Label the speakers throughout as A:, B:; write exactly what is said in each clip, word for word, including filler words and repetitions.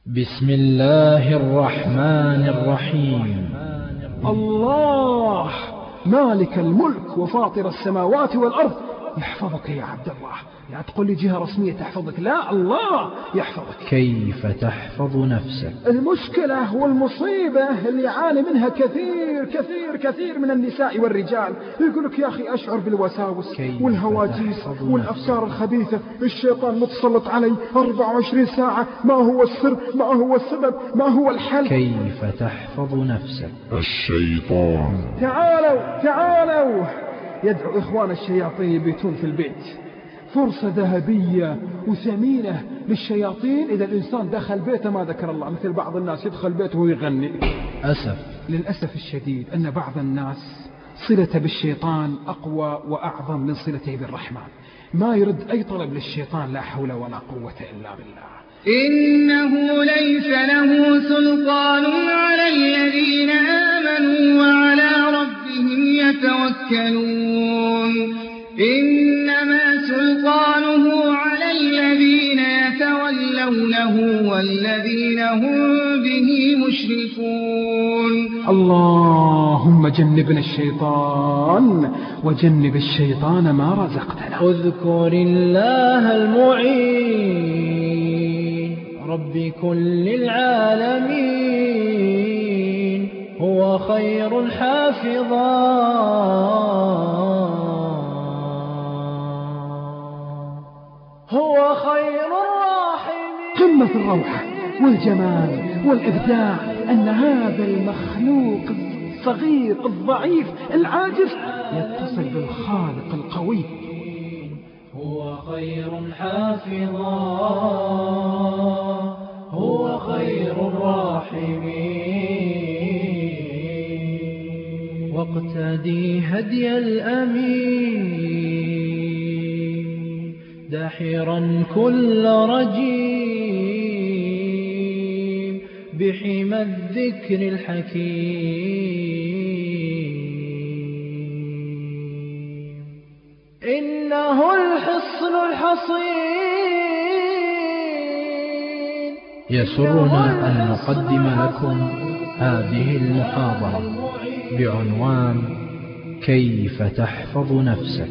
A: بسم الله الرحمن الرحيم.
B: الله مالك الملك وفاطر السماوات والأرض يحفظك يا عبد الله. لا تقول لي جهة رسمية تحفظك، لا، الله يحفظك.
A: كيف تحفظ نفسك؟
B: المشكلة والمصيبة اللي يعاني منها كثير كثير كثير من النساء والرجال، يقولك يا أخي أشعر بالوساوس والهواجيس والأفكار الخبيثة، الشيطان متسلط علي أربعة وعشرين ساعة، ما هو السر، ما هو السبب، ما هو الحل؟
A: كيف تحفظ نفسك؟
C: الشيطان.
B: تعالوا تعالوا يدعو إخوان الشياطين يبيتون في البيت. فرصة ذهبية وثمينة للشياطين إذا الإنسان دخل بيته ما ذكر الله، مثل بعض الناس يدخل بيته ويغني.
A: أسف
B: للأسف الشديد أن بعض الناس صلته بالشيطان أقوى وأعظم من صلته بالرحمن، ما يرد أي طلب للشيطان، لا حول ولا قوة إلا بالله.
D: إنه ليس له سلطان على الذين آمنوا وعلى ربهم يتوكلون، إنما سلطانه على الذين يتولونه والذين هم به مشركون.
B: اللهم جنبنا الشيطان وجنب الشيطان ما رزقتنا.
A: اذكر الله المعين رب كل العالمين، هو خير حافظا هو خير الراحمين.
B: قمة الروعة والجمال والإبداع أن هذا المخلوق الصغير الضعيف العاجز يتصل بالخالق القوي.
A: هو خير حافظا هو خير الراحمين، واقتدي هدي الأمين داحرا كل رجيم بحمى الذكر الحكيم، إنه الحصن الحصين. يسرنا أن نقدم لكم هذه المحاضرة بعنوان كيف تحفظ نفسك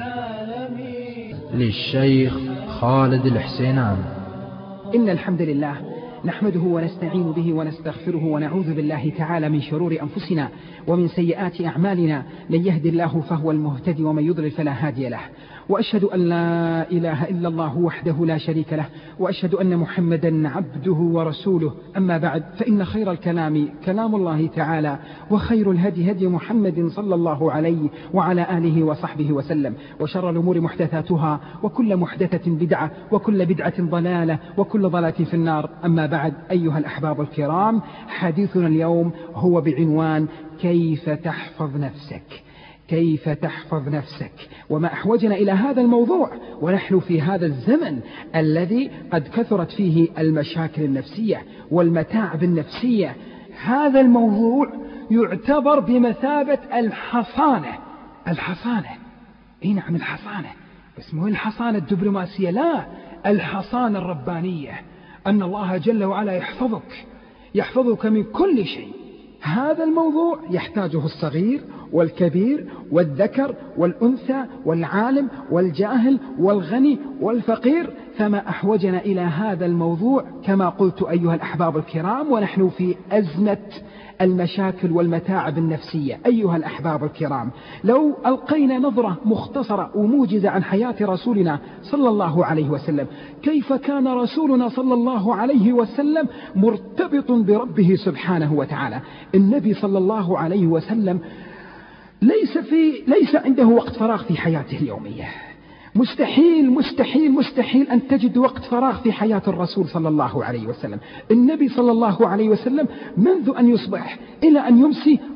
A: للشيخ خالد الحسينان.
B: إن الحمد لله نحمده ونستعين به ونستغفره ونعوذ بالله تعالى من شرور أنفسنا ومن سيئات أعمالنا، من يهد الله فهو المهتدي ومن يضلل فلا هادي له، وأشهد أن لا إله إلا الله وحده لا شريك له، وأشهد أن محمدا عبده ورسوله. أما بعد، فإن خير الكلام كلام الله تعالى، وخير الهدي هدي محمد صلى الله عليه وعلى آله وصحبه وسلم، وشر الأمور محدثاتها، وكل محدثة بدعة، وكل بدعة ضلالة، وكل ضلالة في النار. أما بعد، أيها الأحباب الكرام، حديثنا اليوم هو بعنوان كيف تحفظ نفسك. كيف تحفظ نفسك؟ وما أحوجنا إلى هذا الموضوع ونحن في هذا الزمن الذي قد كثرت فيه المشاكل النفسية والمتاعب النفسية. هذا الموضوع يعتبر بمثابة الحصانة. الحصانة، إيه نعم الحصانة، بس مو الحصانة الدبلوماسية، لا، الحصانة الربانية، أن الله جل وعلا يحفظك يحفظك من كل شيء. هذا الموضوع يحتاجه الصغير والكبير والذكر والأنثى والعالم والجاهل والغني والفقير، فما أحوجنا إلى هذا الموضوع كما قلت أيها الأحباب الكرام، ونحن في أزمة المشاكل والمتاعب النفسية. أيها الأحباب الكرام، لو ألقينا نظرة مختصرة وموجزة عن حياة رسولنا صلى الله عليه وسلم، كيف كان رسولنا صلى الله عليه وسلم مرتبط بربه سبحانه وتعالى. النبي صلى الله عليه وسلم ليس في ليس عنده وقت فراغ في حياته اليومية. مستحيل مستحيل مستحيل أن تجد وقت فراغ في حياة الرسول صلى الله عليه وسلم. النبي صلى الله عليه وسلم منذ أن يصبح إلى أن يمسي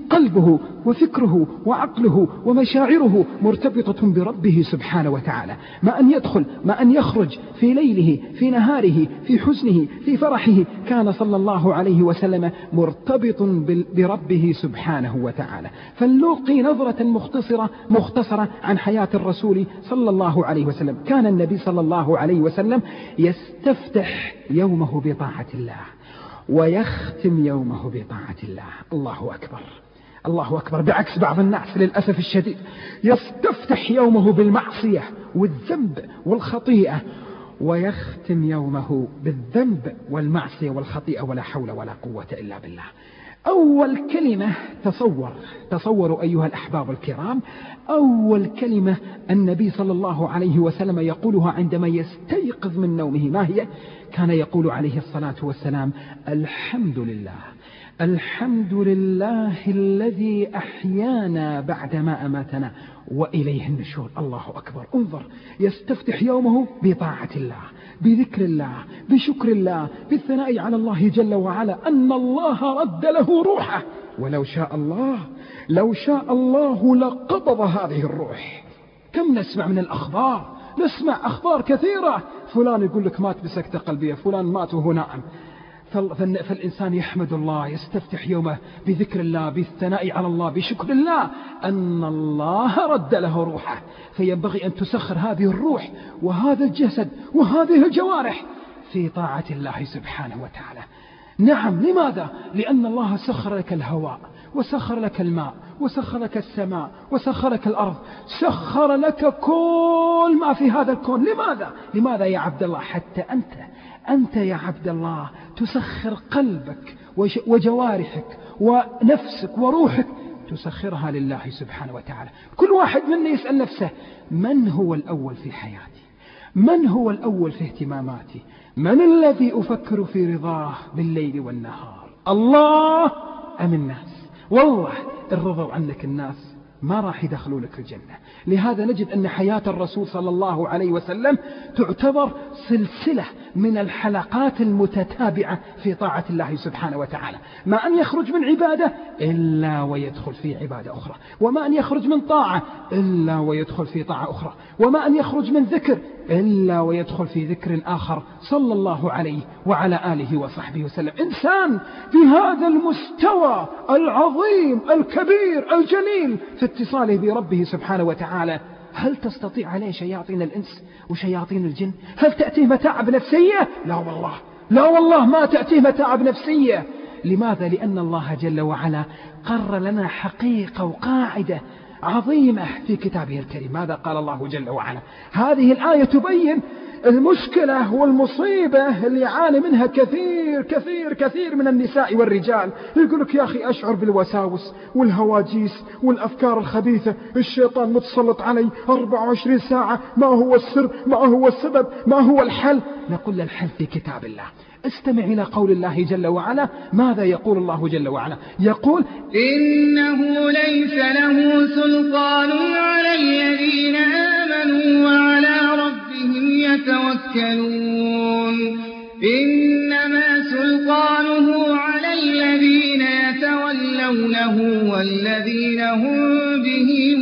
B: قلبه وفكره وعقله ومشاعره مرتبطة بربه سبحانه وتعالى. ما أن يدخل ما أن يخرج في ليله في نهاره في حزنه في فرحه كان صلى الله عليه وسلم مرتبط بربه سبحانه وتعالى. فلنلقي نظرة مختصرة مختصرة عن حياة الرسول صلى الله عليه وسلم. كان النبي صلى الله عليه وسلم يستفتح يومه بطاعة الله ويختم يومه بطاعة الله. الله أكبر الله أكبر. بعكس بعض الناس للأسف الشديد يستفتح يومه بالمعصية والذنب والخطيئة ويختم يومه بالذنب والمعصية والخطيئة ولا حول ولا قوة إلا بالله. أول كلمة تصور تصوروا أيها الأحباب الكرام، أول كلمة النبي صلى الله عليه وسلم يقولها عندما يستيقظ من نومه ما هي؟ كان يقول عليه الصلاة والسلام: الحمد لله الحمد لله الذي أحيانا بعدما أماتنا وإليه النشور. الله أكبر. انظر، يستفتح يومه بطاعة الله بذكر الله بشكر الله بالثناء على الله جل وعلا أن الله رد له روحه، ولو شاء الله لو شاء الله لقبض هذه الروح. كم نسمع من الأخبار، نسمع أخبار كثيرة، فلان يقول لك مات بسكتة قلبية، فلان مات وهو نائم. فالإنسان يحمد الله، يستفتح يومه بذكر الله بالثناء على الله بشكر الله أن الله رد له روحه. فينبغي أن تسخر هذه الروح وهذا الجسد وهذه الجوارح في طاعة الله سبحانه وتعالى. نعم، لماذا؟ لأن الله سخر لك الهواء وسخر لك الماء وسخر لك السماء وسخر لك الأرض، سخر لك كل ما في هذا الكون. لماذا؟ لماذا يا عبد الله؟ حتى أنت أنت يا عبد الله تسخر قلبك وجوارحك ونفسك وروحك، تسخرها لله سبحانه وتعالى. كل واحد منا يسأل نفسه: من هو الأول في حياتي؟ من هو الأول في اهتماماتي؟ من الذي أفكر في رضاه بالليل والنهار؟ الله أم الناس؟ والله إن رضوا عنك الناس ما راح يدخلوا لك الجنة. لهذا نجد أن حياة الرسول صلى الله عليه وسلم تعتبر سلسلة من الحلقات المتتابعة في طاعة الله سبحانه وتعالى. ما أن يخرج من عبادة إلا ويدخل في عبادة أخرى، وما أن يخرج من طاعة إلا ويدخل في طاعة أخرى، وما أن يخرج من ذكر إلا ويدخل في ذكر آخر صلى الله عليه وعلى آله وصحبه وسلم. إنسان بهذا المستوى العظيم الكبير الجليل في اتصاله بربه سبحانه وتعالى، هل تستطيع عليه شياطين الإنس وشياطين الجن؟ هل تأتيه متاعب نفسية؟ لا والله لا والله ما تأتيه متاعب نفسية. لماذا؟ لأن الله جل وعلا قرر لنا حقيقة وقاعدة عظيمة في كتابه الكريم. ماذا قال الله جل وعلا؟ هذه الآية تبين المشكلة والمصيبة اللي يعاني منها كثير كثير كثير من النساء والرجال. يقول لك: يا أخي أشعر بالوساوس والهواجيس والأفكار الخبيثة، الشيطان متسلط علي أربعة وعشرين ساعة، ما هو السر؟ ما هو السبب؟ ما هو الحل؟ نقول الحل في كتاب الله. استمع إلى قول الله جل وعلا. ماذا يقول الله جل وعلا؟ يقول:
D: إنه ليس له سلطان على الذين آمنوا وعلى ربهم يتوكلون، إنما سلطانه على الذين يتولونه والذين هم به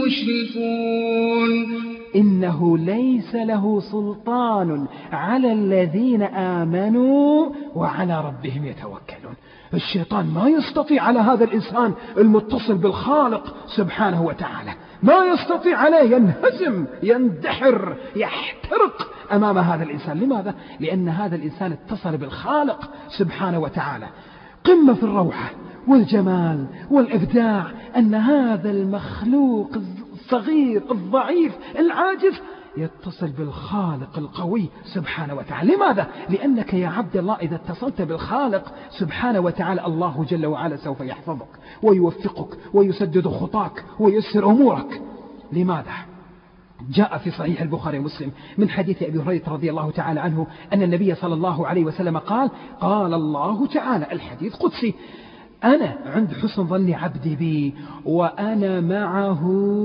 D: مشركون.
B: إنه ليس له سلطان على الذين آمنوا وعلى ربهم يتوكلون. الشيطان ما يستطيع على هذا الإنسان المتصل بالخالق سبحانه وتعالى، ما يستطيع عليه، ينهزم يندحر يحترق أمام هذا الإنسان. لماذا؟ لأن هذا الإنسان اتصل بالخالق سبحانه وتعالى. قمة في الروعة والجمال والإبداع أن هذا المخلوق الصغير الضعيف العاجز يتصل بالخالق القوي سبحانه وتعالى. لماذا؟ لأنك يا عبد الله إذا اتصلت بالخالق سبحانه وتعالى الله جل وعلا سوف يحفظك ويوفقك ويسدد خطاك ويسر أمورك. لماذا؟ جاء في صحيح البخاري ومسلم من حديث أبي هريرة رضي الله تعالى عنه أن النبي صلى الله عليه وسلم قال: قال الله تعالى، الحديث قدسي: أنا عند حسن ظن عبدي بي وأنا معه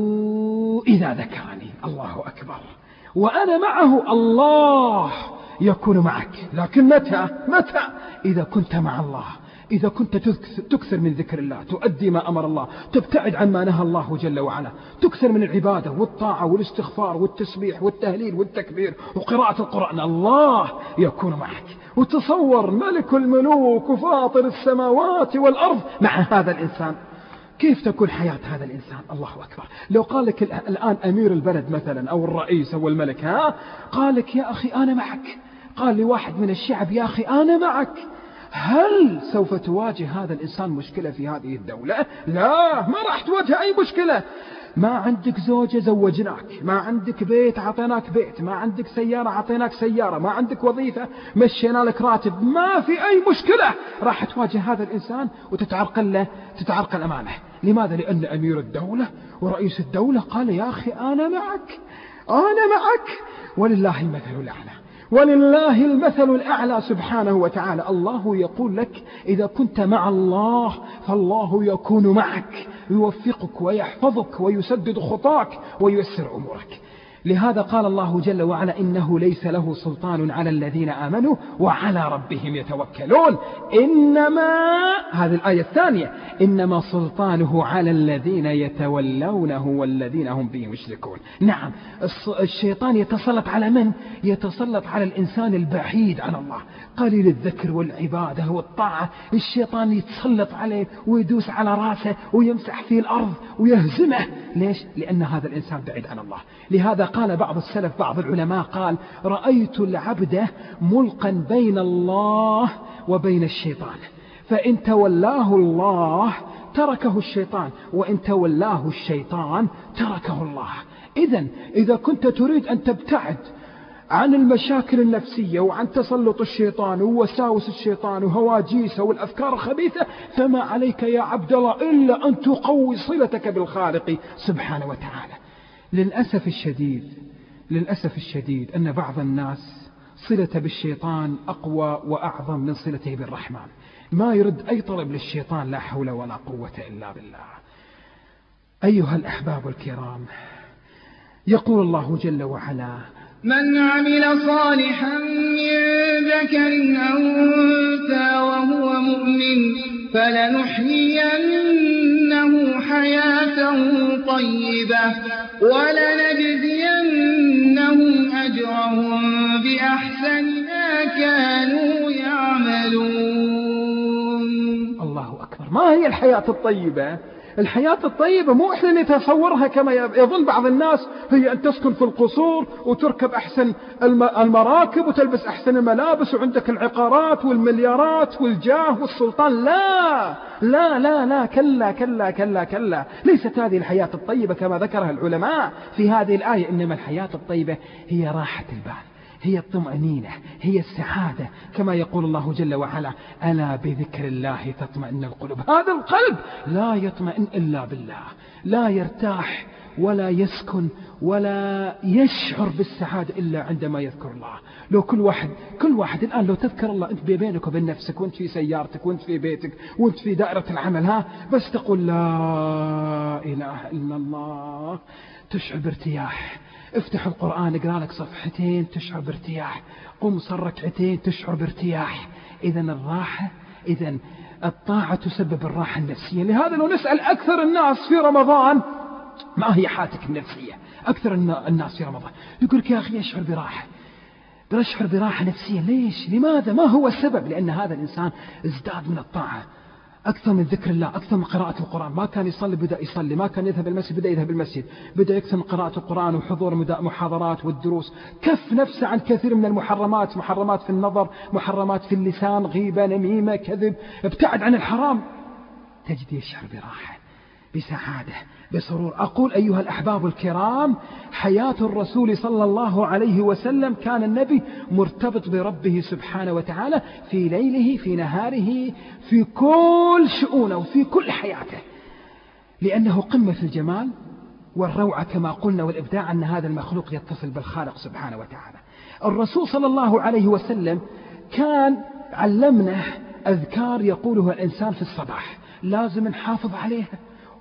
B: إذا ذكرني. الله أكبر. وأنا معه، الله يكون معك، لكن متى؟ متى؟ إذا كنت مع الله. إذا كنت تكثر من ذكر الله، تؤدي ما أمر الله، تبتعد عن ما نهى الله جل وعلا، تكثر من العبادة والطاعة والاستغفار والتسبيح والتهليل والتكبير وقراءة القرآن، الله يكون معك. وتصور ملك الملوك وفاطر السماوات والأرض مع هذا الإنسان، كيف تكون حياة هذا الإنسان؟ الله أكبر. لو قال لك الآن أمير البلد مثلا أو الرئيس أو الملك، ها قال لك يا أخي أنا معك، قال لواحد من الشعب يا أخي أنا معك، هل سوف تواجه هذا الإنسان مشكلة في هذه الدولة؟ لا، ما راح تواجه أي مشكلة. ما عندك زوجة زوجناك، ما عندك بيت عطيناك بيت، ما عندك سيارة عطيناك سيارة، ما عندك وظيفة مشينا لك راتب، ما في أي مشكلة راح تواجه هذا الإنسان وتتعرقل له تتعرقل أمامه. لماذا؟ لأن أمير الدولة ورئيس الدولة قال يا أخي أنا معك، أنا معك. ولله المثل الأعلى، ولله المثل الأعلى سبحانه وتعالى. الله يقول لك إذا كنت مع الله فالله يكون معك، يوفقك ويحفظك ويسدد خطاك وييسر أمورك. لهذا قال الله جل وعلا إنه ليس له سلطان على الذين آمنوا وعلى ربهم يتوكلون. إنما، هذه الآية الثانية، إنما سلطانه على الذين يتولونه والذين هم به مشركون. نعم، الشيطان يتسلط على من؟ يتسلط على الإنسان البعيد عن الله، قليل الذكر والعبادة والطاعة. الشيطان يتسلط عليه ويدوس على راسه ويمسح فيه الأرض ويهزمه. ليش؟ لأن هذا الإنسان بعيد عن الله. لهذا قال بعض السلف، بعض العلماء قال رأيت العبد ملقا بين الله وبين الشيطان، فإن تولاه الله تركه الشيطان، وإن تولاه الشيطان تركه الله. إذن إذا كنت تريد أن تبتعد عن المشاكل النفسية وعن تسلط الشيطان ووساوس الشيطان وهواجيسه والأفكار الخبيثة، فما عليك يا عبد الله إلا أن تقوي صلتك بالخالق سبحانه وتعالى. للأسف الشديد للأسف الشديد أن بعض الناس صلته بالشيطان أقوى وأعظم من صلته بالرحمن، ما يرد أي طلب للشيطان، لا حول ولا قوة إلا بالله. أيها الأحباب الكرام، يقول الله جل وعلا
D: من عمل صالحا من ذكر أو أنثى وهو مؤمن فلنحيينه حياة طيبة ولنجزينهم أجرهم بأحسن ما كانوا يعملون.
B: الله أكبر. ما هي الحياة الطيبة؟ الحياة الطيبة مو إحنا نتصورها كما يظن بعض الناس، هي أن تسكن في القصور وتركب أحسن المراكب وتلبس أحسن الملابس وعندك العقارات والمليارات والجاه والسلطان. لا لا لا لا كلا كلا كلا كلا، ليست هذه الحياة الطيبة كما ذكرها العلماء في هذه الآية. إنما الحياة الطيبة هي راحة البال، هي الطمأنينة، هي السعادة، كما يقول الله جل وعلا ألا بذكر الله تطمئن القلوب. هذا القلب لا يطمئن إلا بالله، لا يرتاح ولا يسكن ولا يشعر بالسعادة إلا عندما يذكر الله. لو كل واحد كل واحد الآن لو تذكر الله أنت بينك وبين نفسك، وأنت في سيارتك، وأنت في بيتك، وأنت في دائرة العمل، ها بس تقول لا إله إلا الله، تشعر بارتياح. افتح القرآن اقرأ لك صفحتين تشعر بارتياح، قم صل ركعتين تشعر بارتياح. إذن الراحة، إذن الطاعة تسبب الراحة النفسية. لهذا لو نسأل أكثر الناس في رمضان ما هي حالتك النفسية، أكثر الناس في رمضان يقول لك يا أخي أشعر براحة، أشعر براحة نفسية. ليش؟ لماذا؟ ما هو السبب؟ لأن هذا الإنسان ازداد من الطاعة، أكثر من ذكر الله، أكثر من قراءة القرآن. ما كان يصلي بدأ يصلي، ما كان يذهب المسجد بدأ يذهب المسجد، بدأ يكثر من قراءة القرآن وحضور محاضرات والدروس، كف نفسه عن كثير من المحرمات، محرمات في النظر، محرمات في اللسان، غيبة، نميمة، كذب، ابتعد عن الحرام، تجد يشعر براحة، بسعادة، بسرور. أقول أيها الأحباب الكرام، حياة الرسول صلى الله عليه وسلم كان النبي مرتبط بربه سبحانه وتعالى في ليله، في نهاره، في كل شؤونه وفي كل حياته، لأنه قمة الجمال والروعة كما قلنا والإبداع، أن هذا المخلوق يتصل بالخالق سبحانه وتعالى. الرسول صلى الله عليه وسلم كان علمنا أذكار يقولها الإنسان في الصباح، لازم نحافظ عليها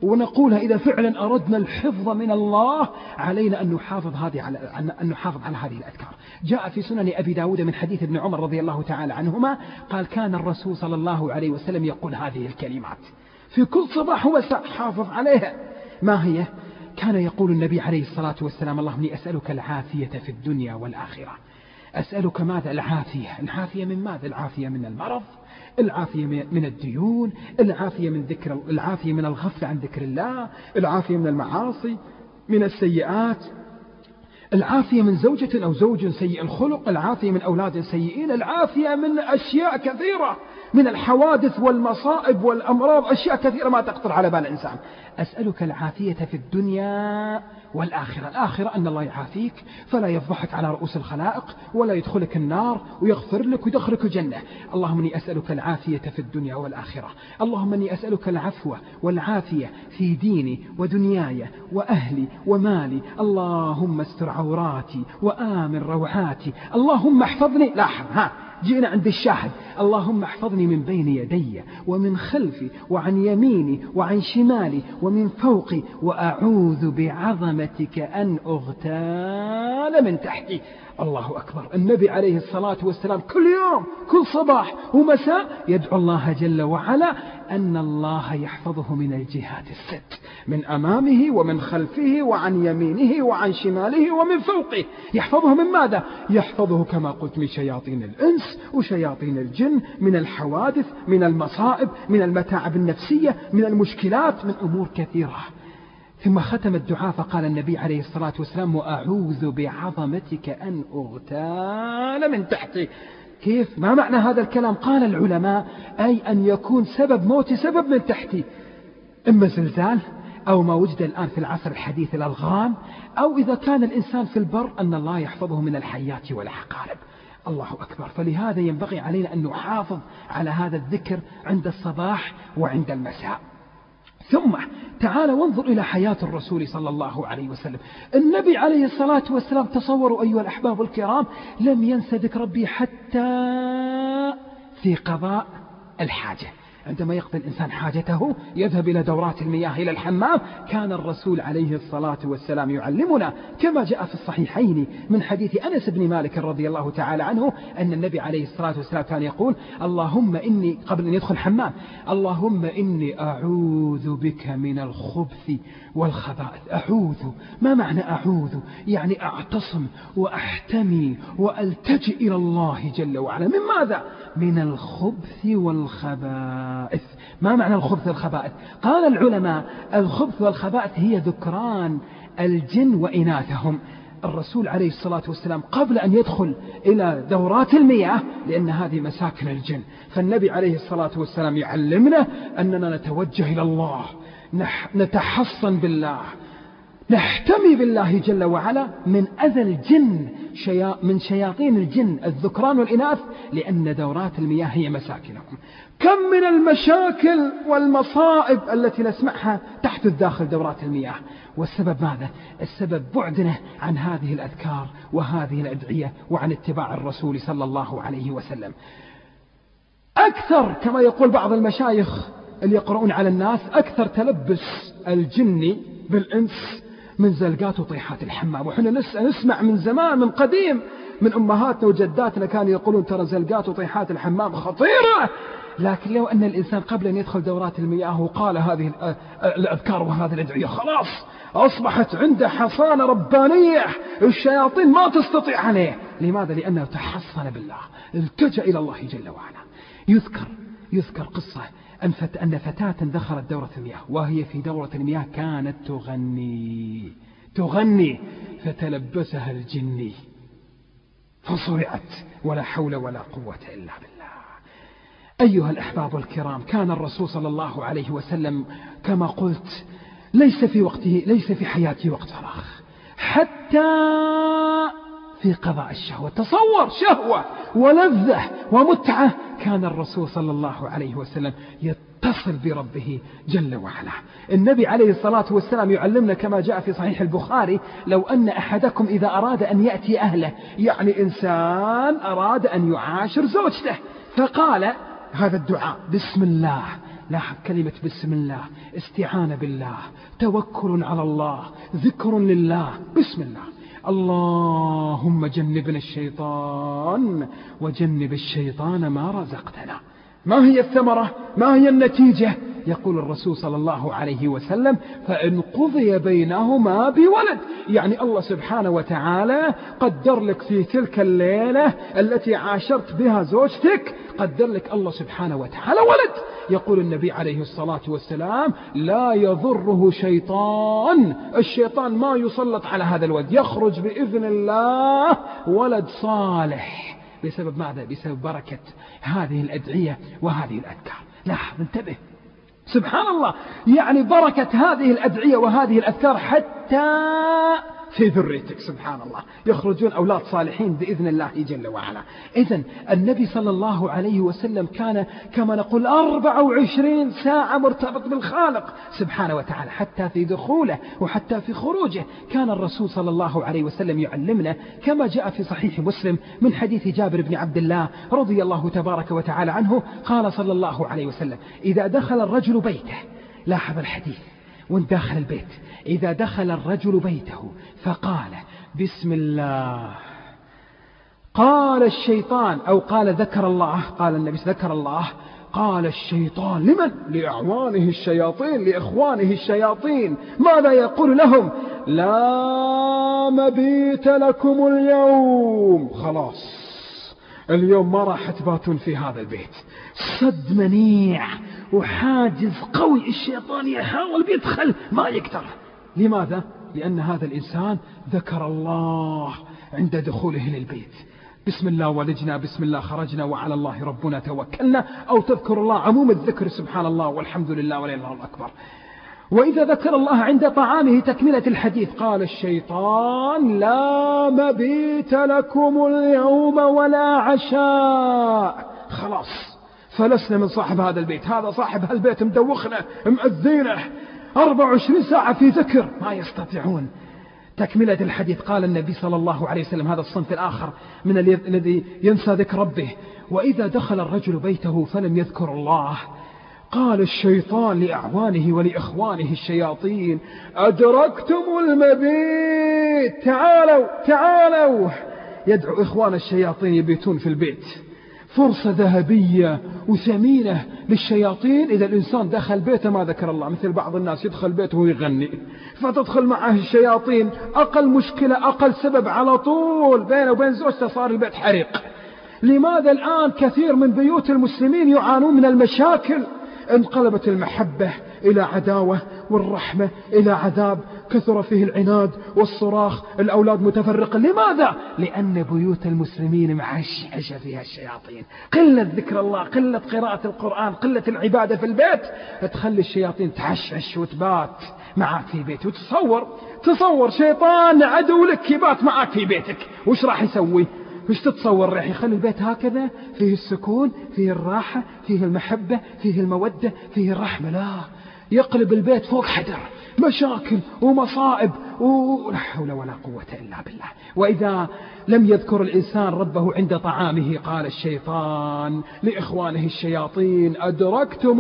B: ونقولها إذا فعلا أردنا الحفظ من الله علينا أن نحافظ هذه على أن نحافظ على هذه الأذكار. جاء في سنن أبي داود من حديث ابن عمر رضي الله تعالى عنهما قال كان الرسول صلى الله عليه وسلم يقول هذه الكلمات في كل صباح ومساء، حافظ عليها. ما هي؟ كان يقول النبي عليه الصلاة والسلام اللهم إني أسألك العافية في الدنيا والآخرة. أسألك ماذا؟ العافية. العافية من ماذا؟ العافية من المرض، العافية من الديون، العافية من ذكر، العافية من الغفلة عن ذكر الله، العافية من المعاصي، من السيئات، العافية من زوجة أو زوج سيء الخلق، العافية من أولاد سيئين، العافية من أشياء كثيرة، من الحوادث والمصائب والأمراض، أشياء كثيرة ما تخطر على بال الإنسان. أسألك العافية في الدنيا والآخرة. الآخرة أن الله يعافيك فلا يفضحك على رؤوس الخلائق ولا يدخلك النار ويغفر لك ويدخلك الجنة. اللهم إني أسألك العافية في الدنيا والآخرة. اللهم إني أسألك العفو والعافية في ديني ودنياي وأهلي ومالي. اللهم استر عوراتي وآمن روعاتي. اللهم احفظني. لاحظ، ها جئنا عند الشاهد. اللهم احفظني من بين يدي ومن خلفي وعن يميني وعن شمالي ومن فوقي، وأعوذ بعظمتك أن أغتال من تحتي. الله أكبر. النبي عليه الصلاة والسلام كل يوم كل صباح ومساء يدعو الله جل وعلا أن الله يحفظه من الجهات الست، من أمامه ومن خلفه وعن يمينه وعن شماله ومن فوقه. يحفظه من ماذا؟ يحفظه كما قلت من شياطين الإنس وشياطين الجن، من الحوادث، من المصائب، من المتاعب النفسية، من المشكلات، من أمور كثيرة. ثم ختم الدعاء فقال النبي عليه الصلاة والسلام وأعوذ بعظمتك أن أغتال من تحتي. كيف؟ ما معنى هذا الكلام؟ قال العلماء أي أن يكون سبب موت سبب من تحتي، إما زلزال أو ما وجد الآن في العصر الحديث الألغام، أو إذا كان الإنسان في البر أن الله يحفظه من الحيات والعقارب. الله أكبر. فلهذا ينبغي علينا أن نحافظ على هذا الذكر عند الصباح وعند المساء. ثم تعال وانظر إلى حياة الرسول صلى الله عليه وسلم. النبي عليه الصلاة والسلام تصوروا أيها الأحباب الكرام لم ينسى ذكر ربي حتى في قضاء الحاجة. عندما يقضي الإنسان حاجته يذهب إلى دورات المياه إلى الحمام، كان الرسول عليه الصلاة والسلام يعلمنا كما جاء في الصحيحين من حديث أنس بن مالك رضي الله تعالى عنه أن النبي عليه الصلاة والسلام كان يقول اللهم إني، قبل أن يدخل الحمام، اللهم إني أعوذ بك من الخبث والخبائث. أعوذ، ما معنى أعوذ؟ يعني أعتصم وأحتمي وألتجئ إلى الله جل وعلا. من ماذا؟ من الخبث والخبائث. ما معنى الخبث والخبائث؟ قال العلماء الخبث والخبائث هي ذكران الجن وإناثهم. الرسول عليه الصلاة والسلام قبل أن يدخل إلى دورات المياه، لأن هذه مساكن الجن، فالنبي عليه الصلاة والسلام يعلمنا أننا نتوجه إلى الله، نتحصن بالله، نحتمي بالله جل وعلا من أذى الجن، شيا من شياطين الجن الذكران والإناث، لأن دورات المياه هي مساكنهم. كم من المشاكل والمصائب التي نسمعها تحت داخل دورات المياه، والسبب ماذا؟ السبب بعدنا عن هذه الأذكار وهذه الأدعية وعن اتباع الرسول صلى الله عليه وسلم. أكثر كما يقول بعض المشايخ اللي يقرؤون على الناس، أكثر تلبس الجن بالإنس من زلقات وطيحات الحمام. وحنا نسمع من زمان من قديم من أمهاتنا وجداتنا كانوا يقولون ترى زلقات وطيحات الحمام خطيرة، لكن لو أن الإنسان قبل أن يدخل دورات المياه وقال هذه الأذكار وهذه الأدعية خلاص أصبحت عنده حصانة ربانية، الشياطين ما تستطيع عليه. لماذا؟ لأنه تحصن بالله، التجأ إلى الله جل وعلا. يذكر يذكر قصة أن فتاة دخلت دورة المياه، وهي في دورة المياه كانت تغني تغني فتلبسها الجني فصرعت، ولا حول ولا قوة إلا بالله. أيها الأحباب الكرام، كان الرسول صلى الله عليه وسلم كما قلت ليس في وقته ليس في حياته وقت فراغ، حتى في قضاء الشهوة. تصور شهوة ولذة ومتعة، كان الرسول صلى الله عليه وسلم يتصل بربه جل وعلا. النبي عليه الصلاة والسلام يعلمنا كما جاء في صحيح البخاري لو أن أحدكم إذا أراد أن يأتي أهله، يعني إنسان أراد أن يعاشر زوجته، فقال هذا الدعاء بسم الله لاحظ كلمة بسم الله، استعانة بالله، توكل على الله، ذكر لله. بسم الله. اللهم جنبنا الشيطان وجنب الشيطان ما رزقتنا. ما هي الثمرة؟ ما هي النتيجة؟ يقول الرسول صلى الله عليه وسلم: فإن قضي بينهما بولد. يعني الله سبحانه وتعالى قدر لك في تلك الليلة التي عاشرت بها زوجتك، قدر لك الله سبحانه وتعالى ولد. يقول النبي عليه الصلاة والسلام: لا يضره شيطان، الشيطان ما يسلط على هذا الولد، يخرج بإذن الله ولد صالح. بسبب ماذا؟ بسبب بركة هذه الأدعية وهذه الأذكار. لاحظ، انتبه، سبحان الله، يعني بركة هذه الأدعية وهذه الأذكار حتى في ذريتك، سبحان الله، يخرجون أولاد صالحين بإذن الله جل وعلا. إذن النبي صلى الله عليه وسلم كان كما نقول أربعة وعشرين ساعة مرتبط بالخالق سبحانه وتعالى، حتى في دخوله وحتى في خروجه. كان الرسول صلى الله عليه وسلم يعلمنا كما جاء في صحيح مسلم من حديث جابر بن عبد الله رضي الله تبارك وتعالى عنه، قال صلى الله عليه وسلم: إذا دخل الرجل بيته، لاحظ الحديث وانت داخل البيت، إذا دخل الرجل بيته فقال بسم الله، قال الشيطان، أو قال ذكر الله، قال النبي ذكر الله، قال الشيطان لمن؟ لأعوانه الشياطين، لإخوانه الشياطين. ماذا يقول لهم؟ لا مبيت لكم اليوم، خلاص اليوم ما راح تباتون في هذا البيت. صد منيع وحاجز قوي، الشيطان يحاول بيدخل ما يقدر. لماذا؟ لأن هذا الإنسان ذكر الله عند دخوله للبيت. بسم الله ولجنا، بسم الله خرجنا، وعلى الله ربنا توكلنا، أو تذكر الله عموم الذكر، سبحان الله والحمد لله ولله الأكبر. وإذا ذكر الله عند طعامه، تكملة الحديث، قال الشيطان لا مبيت لكم اليوم ولا عشاء. خلاص فلسنا من صاحب هذا البيت، هذا صاحب هالبيت مدوخنا مأذينه أربع وعشرين ساعة في ذكر، ما يستطيعون. تكملة الحديث، قال النبي صلى الله عليه وسلم، هذا الصنف الآخر من الذي ينسى ذكر ربه: وإذا دخل الرجل بيته فلم يذكر الله، قال الشيطان لأعوانه ولإخوانه الشياطين: أدركتم المبيت، تعالوا تعالوا. يدعو إخوان الشياطين يبيتون في البيت. فرصة ذهبية وثمينة للشياطين. إذا الإنسان دخل بيته ما ذكر الله، مثل بعض الناس يدخل بيته ويغني، فتدخل معه الشياطين، أقل مشكلة أقل سبب على طول بينه وبين زوجته صار البيت حريق. لماذا الآن كثير من بيوت المسلمين يعانون من المشاكل؟ انقلبت المحبة إلى عداوة، والرحمة إلى عذاب، كثر فيه العناد والصراخ، الأولاد متفرقة. لماذا؟ لأن بيوت المسلمين معشعشة فيها الشياطين، قلة ذكر الله، قلة قراءة القرآن، قلة العبادة في البيت، تخلي الشياطين تعشعش وتبات معك في بيت. وتصور تصور شيطان عدو لك يبات معك في بيتك، وش راح يسوي؟ وش تتصور؟ راح يخلي البيت هكذا فيه السكون، فيه الراحة، فيه المحبة، فيه المودة، فيه الرحمة؟ لا، يقلب البيت فوق حجر، مشاكل ومصائب ولا حول ولا قوة إلا بالله. وإذا لم يذكر الإنسان ربه عند طعامه، قال الشيطان لإخوانه الشياطين: أدركتم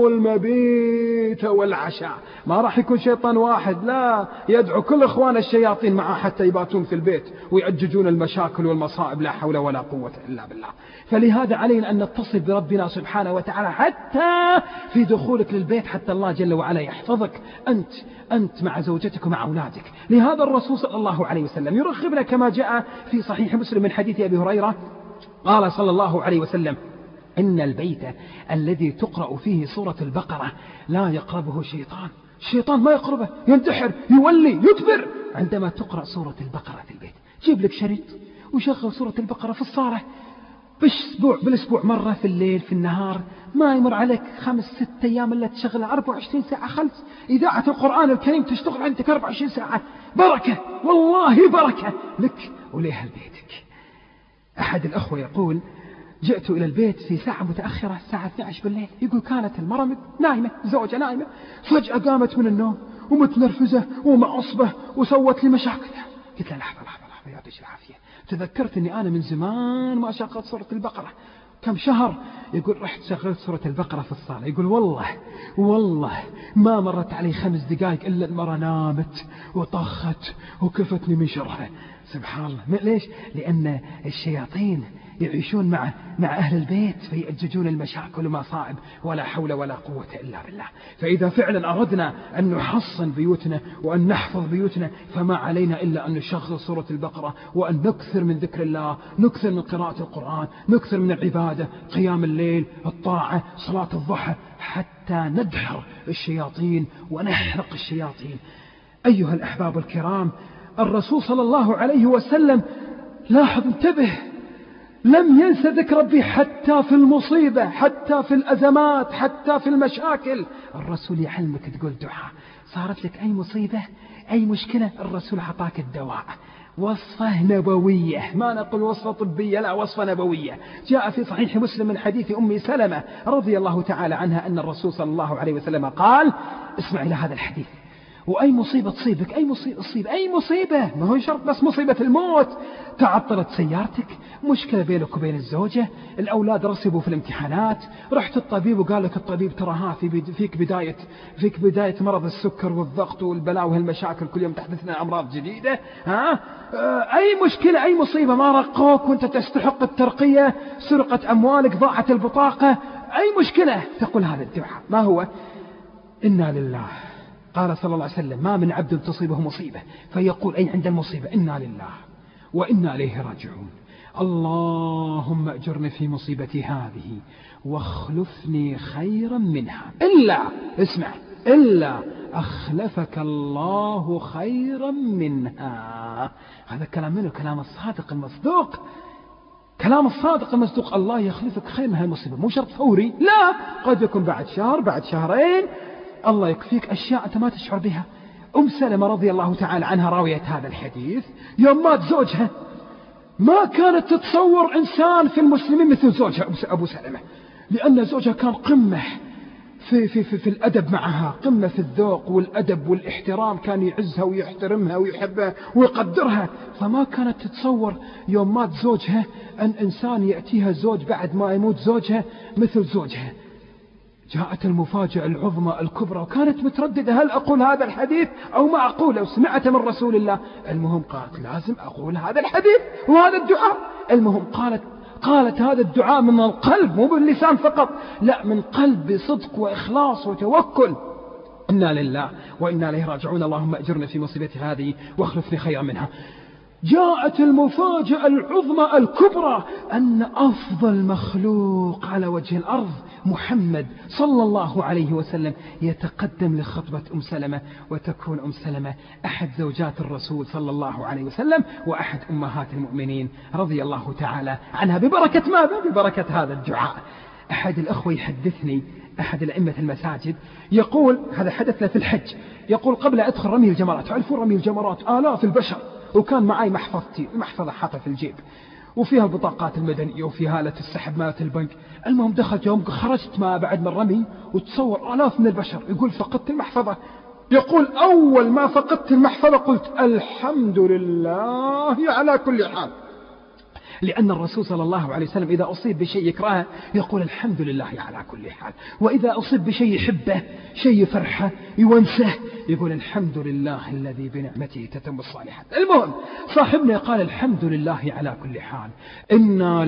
B: المبيت والعشاء. ما راح يكون شيطان واحد، لا، يدعو كل إخوان الشياطين معه حتى يباتون في البيت ويأججون المشاكل والمصائب، لا حول ولا قوة إلا بالله. فلهذا علينا أن نتصل بربنا سبحانه وتعالى حتى في دخولك للبيت، حتى الله جل وعلا يحفظك أنت أنت مع زوجتك ومع أولادك. لهذا الرسول صلى الله عليه وسلم يرغبنا كما جاء في صحيح مسلم من حديث أبي هريرة، قال صلى الله عليه وسلم: إن البيت الذي تقرأ فيه سورة البقرة لا يقربه شيطان. الشيطان ما يقربه، ينتحر، يولي، يدبر عندما تقرأ سورة البقرة في البيت. جيب لك شريط وشغل سورة البقرة في الصالة بالأسبوع بالأسبوع مرة، في الليل في النهار، ما يمر عليك خمس ست أيام إلا تشغلها أربع وعشرين ساعة. خلص إذاعة القرآن الكريم تشتغل عندك أربع وعشرين ساعة، بركة والله بركة لك ولأهل بيتك. أحد الأخوة يقول: جئت إلى البيت في ساعة متأخرة، الساعة اثنتي عشرة بالليل. يقول: كانت المرأة نايمة، زوجة نايمة، فجأة قامت من النوم ومتنرفزة ومعصبة وسوت لي مشاكلها. قلت له: لحظة لحظة لحظة يعطيك العافية، تذكرت أني أنا من زمان ما شغلت سورة البقرة. كم شهر. يقول رحت شغلت سورة البقرة في الصالة. يقول والله والله ما مرت علي خمس دقائق إلا المرة نامت وطخت وكفتني من شرها. سبحان الله. ليش؟ لأن الشياطين يعيشون مع مع أهل البيت فيأججون المشاكل ومصائب ولا حول ولا قوة إلا بالله. فإذا فعلا أردنا أن نحصن بيوتنا وأن نحفظ بيوتنا فما علينا إلا أن نشغل سورة البقرة وأن نكثر من ذكر الله، نكثر من قراءة القرآن، نكثر من العبادة، قيام الليل، الطاعة، صلاة الضحى، حتى ندحر الشياطين ونحرق الشياطين. أيها الأحباب الكرام، الرسول صلى الله عليه وسلم لاحظ انتبه لم ينسى ذكر ربي حتى في المصيبة، حتى في الأزمات، حتى في المشاكل. الرسول يعلمك تقول دعاء. صارت لك أي مصيبة أي مشكلة الرسول عطاك الدواء. وصفة نبوية، ما نقول وصفة طبية، لا وصفة نبوية. جاء في صحيح مسلم من حديث أم سلمة رضي الله تعالى عنها أن الرسول صلى الله عليه وسلم قال، اسمع إلى هذا الحديث، وأي مصيبة تصيبك، أي مصيبة تصيب أي مصيبة، ما هو شرط بس مصيبة الموت، تعطلت سيارتك، مشكلة بينك وبين الزوجة، الأولاد رسبوا في الامتحانات، رحت الطبيب وقال لك الطبيب ترى ها في فيك بداية فيك بداية مرض السكر والضغط والبلاوي والمشاكل، كل يوم تحدث لنا أمراض جديدة. ها أي مشكلة أي مصيبة، ما رقوك وأنت تستحق الترقية، سرقت أموالك، ضاعت البطاقة، أي مشكلة تقول هذا الدعاء. ما هو؟ إنا لله. قال صلى الله عليه وسلم ما من عبد تصيبه مصيبة فيقول أي عند المصيبة إنا لله وإنا إليه راجعون، اللهم أجرني في مصيبتي هذه واخلفني خيرا منها، إلا اسمع إلا أخلفك الله خيرا منها. هذا كلام منه؟ كلام الصادق المصدوق، كلام الصادق المصدوق. الله يخلفك خير من هالمصيبة، مو شرط فوري، لا، قد يكون بعد شهر بعد شهرين الله يكفيك أشياء أنت ما تشعر بها. أم سلمة رضي الله تعالى عنها راوية هذا الحديث، يوم مات زوجها ما كانت تتصور إنسان في المسلمين مثل زوجها أبو سلمة، لأن زوجها كان قمة في, في, في, في الأدب معها، قمة في الذوق والأدب والاحترام، كان يعزها ويحترمها ويحبها ويقدرها، فما كانت تتصور يوم مات زوجها أن إنسان يأتيها زوج بعد ما يموت زوجها مثل زوجها. جاءت المفاجأة العظمى الكبرى وكانت مترددة هل أقول هذا الحديث أو ما أقوله، وسمعت من رسول الله. المهم قالت لازم أقول هذا الحديث وهذا الدعاء. المهم قالت قالت هذا الدعاء من القلب، مو باللسان فقط، لا من قلب بصدق وإخلاص وتوكل. إنا لله وإنا إليه راجعون، اللهم أجرنا في مصيبتي هذه واخلفني خيرا منها. جاءت المفاجأة العظمى الكبرى أن أفضل مخلوق على وجه الأرض محمد صلى الله عليه وسلم يتقدم لخطبة أم سلمة، وتكون أم سلمة أحد زوجات الرسول صلى الله عليه وسلم وأحد أمهات المؤمنين رضي الله تعالى عنها، ببركة ماذا؟ ببركة هذا الدعاء. أحد الأخوة يحدثني، أحد الأئمة المساجد، يقول هذا حدث له في الحج، يقول قبل أدخل رمي الجمرات، تعرفون رمي الجمرات آلاف البشر، وكان معي محفظتي، المحفظة حاطة في الجيب وفيها البطاقات المدنية وفيها آلة السحب مالت البنك. المهم دخلت يوم خرجت ما بعد من رمي وتصور آلاف من البشر، يقول فقدت المحفظة. يقول أول ما فقدت المحفظة قلت الحمد لله على كل حال، لأن الرسول صلى الله عليه وسلم إذا أصيب بشيء يكرهه يقول الحمد لله على كل حال، وإذا أصيب بشيء يحبه شيء يفرحه يونسه يقول الحمد لله الذي بنعمته تتم الصالحات. المهم صاحبنا قال الحمد لله على كل حال، إنا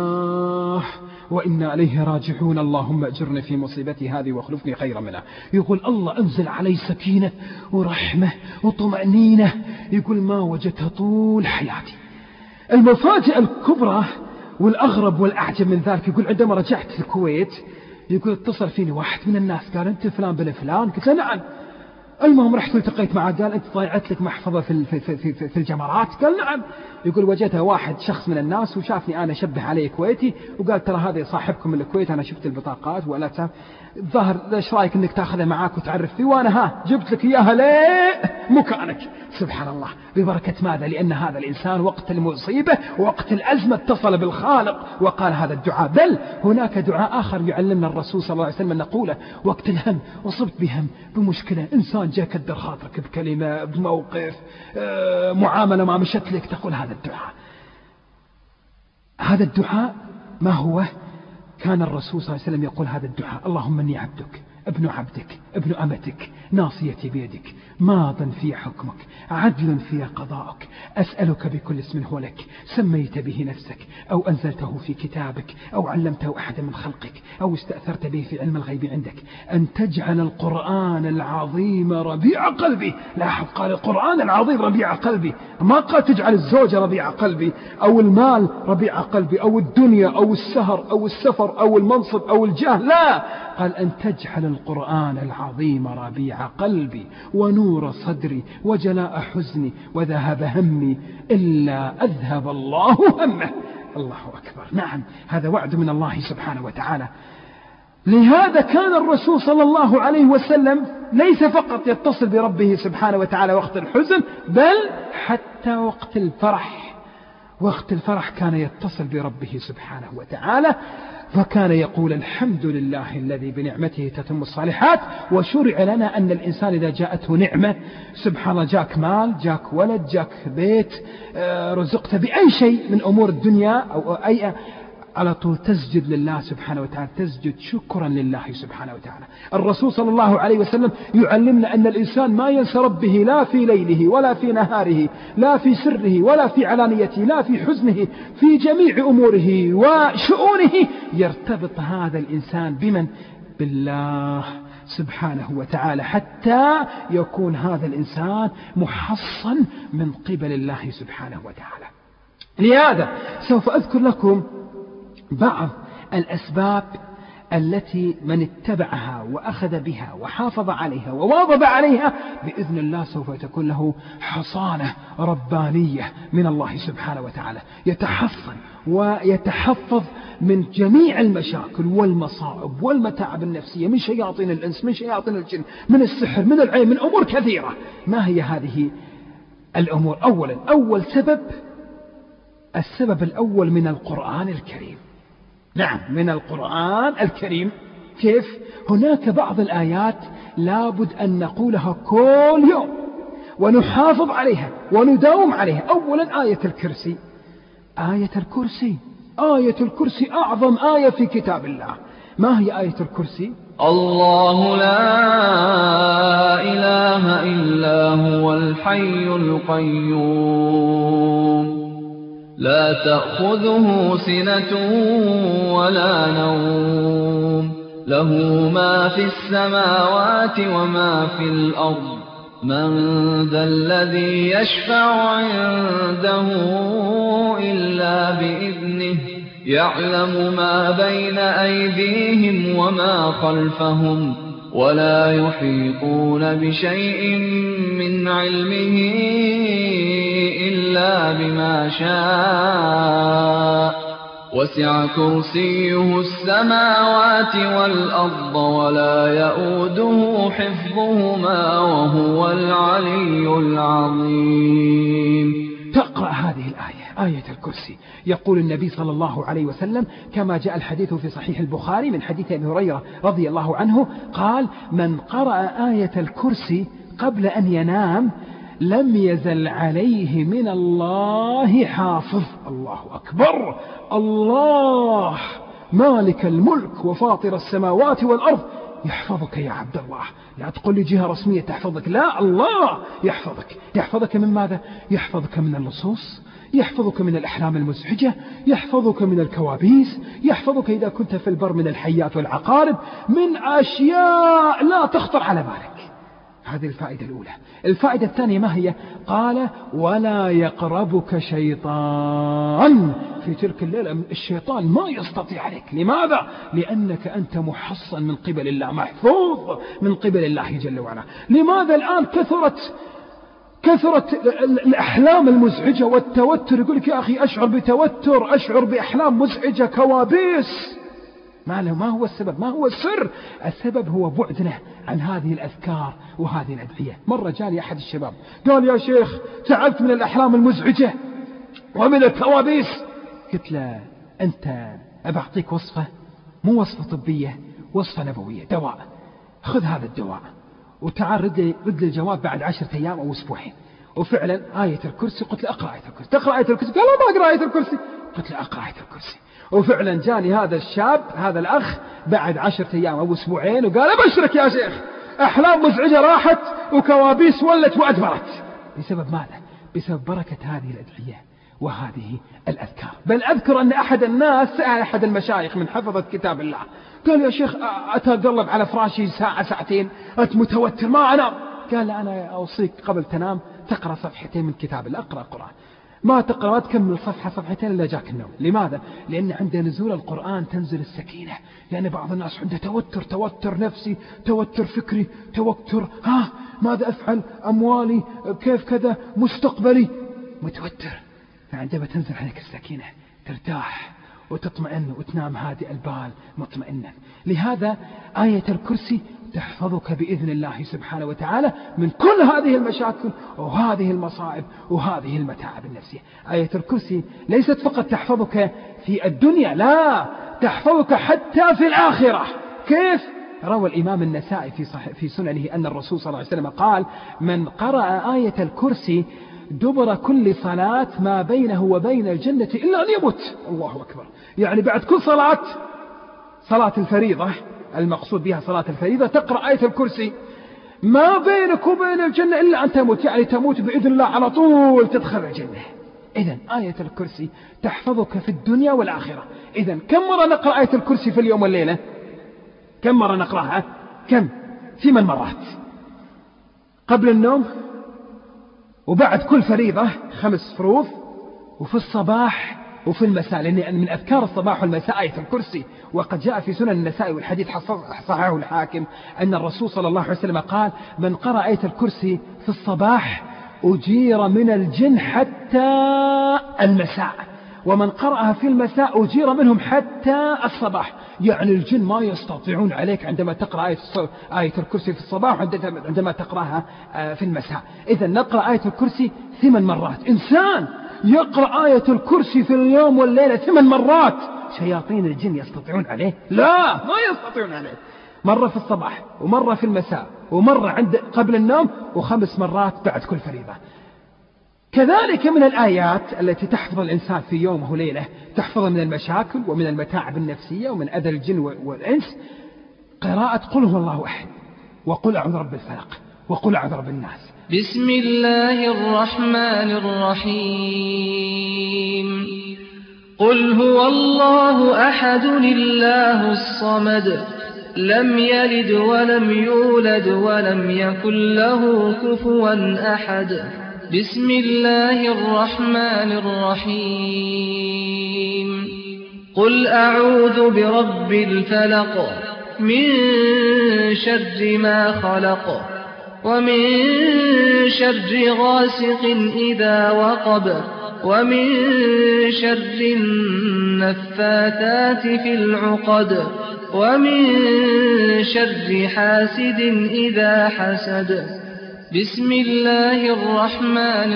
B: لله وإنا إليه راجعون، اللهم أجرني في مصيبتي هذه واخلفني خيرا منها. يقول الله أنزل علي سكينة ورحمة وطمأنينة، يقول ما وجدتها طول حياتي. المفاجأة الكبرى والأغرب والأعجب من ذلك، يقول عندما رجعت الكويت يقول اتصل فيني واحد من الناس قال أنت فلان بن فلان؟ قلت له نعم. المهم رحت والتقيت معه قال أنت ضيعت لك محفظة في, في, في, في, في الجمرات؟ قال نعم. يقول وجدها واحد شخص من الناس وشافني أنا شبه علي كويتي وقال ترى هذا صاحبكم من الكويت، أنا شفت البطاقات ولا تعرف ظهر، ايش رايك انك تاخذها معاك وتعرف فيه، وانا ها جبت لك اياها ليه مكانك. سبحان الله، ببركة ماذا؟ لأن هذا الإنسان وقت المصيبة وقت الأزمة اتصل بالخالق وقال هذا الدعاء. بل هناك دعاء آخر يعلمنا الرسول صلى الله عليه وسلم أن نقوله وقت الهم، وصبت بهم بمشكلة، إنسان جاء كدر خاطرك بكلمة بموقف آه، معاملة ما مشت لك، تقول هذا الدعاء. هذا الدعاء ما هو؟ كان الرسول صلى الله عليه وسلم يقول هذا الدعاء: اللهم إني عبدك ابن عبدك ابن أمتك ناصيتي بيدك ماض في حكمك عدل في قضاءك أسألك بكل اسم هو لك سميت به نفسك أو أنزلته في كتابك أو علمته أحدا من خلقك أو استأثرت به في علم الغيب عندك أن تجعل القرآن العظيم ربيع قلبي. لاحظ، قال القرآن العظيم ربيع قلبي، ما قال تجعل الزوجة ربيع قلبي أو المال ربيع قلبي أو الدنيا أو السهر أو السفر أو المنصب أو الجاه، لا، قال أن تجعل القرآن العظيم ربيع قلبي ونور صدري وجلاء حزني وذهب همي إلا أذهب الله همه. الله أكبر. نعم، هذا وعد من الله سبحانه وتعالى. لهذا كان الرسول صلى الله عليه وسلم ليس فقط يتصل بربه سبحانه وتعالى وقت الحزن، بل حتى وقت الفرح. وقت الفرح كان يتصل بربه سبحانه وتعالى، فكان يقول: الحمد لله الذي بنعمته تتم الصالحات. وشرع لنا أن الإنسان إذا جاءته نعمة، سبحان الله، جاك مال، جاك ولد، جاك بيت، رزقت بأي شيء من أمور الدنيا أو أي، على طول تسجد لله سبحانه وتعالى، تسجد شكرا لله سبحانه وتعالى. الرسول صلى الله عليه وسلم يعلمنا أن الإنسان ما ينسى ربه لا في ليله ولا في نهاره، لا في سره ولا في علانيته، لا في حزنه، في جميع أموره وشؤونه يرتبط هذا الإنسان بمن؟ بالله سبحانه وتعالى، حتى يكون هذا الإنسان محصن من قبل الله سبحانه وتعالى. لهذا سوف أذكر لكم بعض الأسباب التي من اتبعها وأخذ بها وحافظ عليها وواظب عليها بإذن الله سوف تكون له حصانة ربانية من الله سبحانه وتعالى، يتحصن ويتحفظ من جميع المشاكل والمصائب والمتاعب النفسية، من شياطين الإنس، من شياطين الجن، من السحر، من العين، من أمور كثيرة. ما هي هذه الأمور؟ أولا، أول سبب، السبب الأول من القرآن الكريم. نعم، من القرآن الكريم. كيف؟ هناك بعض الآيات لابد أن نقولها كل يوم ونحافظ عليها ونداوم عليها. أولا آية الكرسي. آية الكرسي آية الكرسي أعظم آية في كتاب الله. ما هي آية الكرسي؟
E: الله لا إله إلا هو الحي القيوم لا تأخذه سنة ولا نوم له ما في السماوات وما في الأرض من ذا الذي يشفع عنده إلا بإذنه يعلم ما بين أيديهم وما خلفهم ولا يحيطون بشيء من علمه إلا بما شاء وسع كرسيه السماوات والأرض ولا يؤوده حفظهما وهو العلي العظيم.
B: تقرأ هذه الآية، آية الكرسي. يقول النبي صلى الله عليه وسلم كما جاء الحديث في صحيح البخاري من حديث أبي هريرة رضي الله عنه قال: من قرأ آية الكرسي قبل أن ينام لم يزل عليه من الله حافظ. الله أكبر. الله مالك الملك وفاطر السماوات والأرض يحفظك يا عبد الله. لا تقول لي جهة رسمية تحفظك، لا، الله يحفظك. يحفظك من ماذا؟ يحفظك من اللصوص، يحفظك من الأحلام المزعجة، يحفظك من الكوابيس، يحفظك إذا كنت في البر من الحيات والعقارب، من أشياء لا تخطر على بالك. هذه الفائدة الأولى. الفائدة الثانية ما هي؟ قال: ولا يقربك شيطان في تلك الليلة. الشيطان ما يستطيع عليك. لماذا؟ لأنك أنت محصن من قبل الله، محفوظ من قبل الله جل وعلا. لماذا الآن كثرت كثرت الأحلام المزعجة والتوتر؟ يقول لك يا أخي أشعر بتوتر، أشعر بأحلام مزعجة، كوابيس. ما له؟ ما هو السبب؟ ما هو السر؟ السبب هو بعدنا عن هذه الأذكار وهذه الأدعية. مرة جاني أحد الشباب قال: يا شيخ تعبت من الأحلام المزعجة ومن الكوابيس. قلت له: أنت أبعطيك وصفة، مو وصفة طبية، وصفة نبوية، دواء. خذ هذا الدواء وتعال رد لي رد لي الجواب بعد عشرة أيام أو أسبوعين. وفعلا آية الكرسي. قلت له: أقرأ آية الكرسي. تقرأ آية الكرسي؟ قال: لا، ما أقرأ آية الكرسي. قلت له: أقرأ آية الكرسي. وفعلا جاني هذا الشاب هذا الأخ بعد عشرة أيام أو أسبوعين وقال أبشرك يا شيخ أحلام مزعجة راحت وكوابيس ولت وأدبرت. بسبب ماذا؟ بسبب بركة هذه الأدعية وهذه الأذكار. بل أذكر أن أحد الناس سأل أحد المشايخ من حفظة كتاب الله قال يا شيخ أتقلب على فراشي ساعة ساعتين أنت متوتر ما أنام. قال أنا أوصيك قبل تنام تقرأ صفحتين من كتاب الله. أقرأ قرآن ما تقرأ ما تكمل صفحة صفحتين إلا جاك النوم. لماذا؟ لأن عند نزول القرآن تنزل السكينة. لأن بعض الناس عنده توتر توتر نفسي توتر فكري توتر ها ماذا أفعل أموالي كيف كذا مستقبلي متوتر. فعندما تنزل عليك السكينة ترتاح وتطمئن وتنام هادئ البال مطمئنا. لهذا آية الكرسي تحفظك بإذن الله سبحانه وتعالى من كل هذه المشاكل وهذه المصائب وهذه المتاعب النفسية. آية الكرسي ليست فقط تحفظك في الدنيا لا تحفظك حتى في الآخرة. كيف؟ روى الإمام النسائي في, في سننه أن الرسول صلى الله عليه وسلم قال من قرأ آية الكرسي دبر كل صلاة ما بينه وبين الجنة إلا أن يموت. الله أكبر. يعني بعد كل صلاة صلاة الفريضة المقصود بها صلاة الفريضة تقرأ آية الكرسي ما بينك وبين الجنة إلا أن تموت يعني تموت بإذن الله على طول تدخل الجنة. إذن آية الكرسي تحفظك في الدنيا والآخرة. إذن كم مرة نقرأ آية الكرسي في اليوم والليلة؟ كم مرة نقرأها؟ كم؟ ثمان مرات قبل النوم وبعد كل فريضة خمس فروض وفي الصباح وفي المساء لأن من أذكار الصباح والمساء آية الكرسي. وقد جاء في سنن النسائي والحديث صححه الحاكم أن الرسول صلى الله عليه وسلم قال من قرأ آية الكرسي في الصباح أجير من الجن حتى المساء ومن قرأها في المساء أجير منهم حتى الصباح. يعني الجن ما يستطيعون عليك عندما تقرأ آية الكرسي في الصباح عندما تقرأها في المساء. إذن نقرأ آية الكرسي ثمان مرات. إنسان يقرأ آية الكرسي في اليوم والليلة ثمان مرات شياطين الجن يستطيعون عليه؟ لا ما يستطيعون عليه. مرة في الصباح ومرة في المساء ومرة عند قبل النوم وخمس مرات بعد كل فريضة. كذلك من الآيات التي تحفظ الإنسان في يومه وليلة تحفظ من المشاكل ومن المتاعب النفسية ومن أذى الجن والإنس قراءة قل هو الله أحد وقل أعوذ برب الفلق وقل أعوذ برب الناس.
E: بسم الله الرحمن الرحيم قل هو الله أحد الله الصمد لم يلد ولم يولد ولم يكن له كفوا أحد. بسم الله الرحمن الرحيم قل أعوذ برب الفلق من شر ما خلق ومن شر غاسق إذا وقب ومن شر النفاثات في العقد ومن شر حاسد إذا حسد. بسم الله الرحمن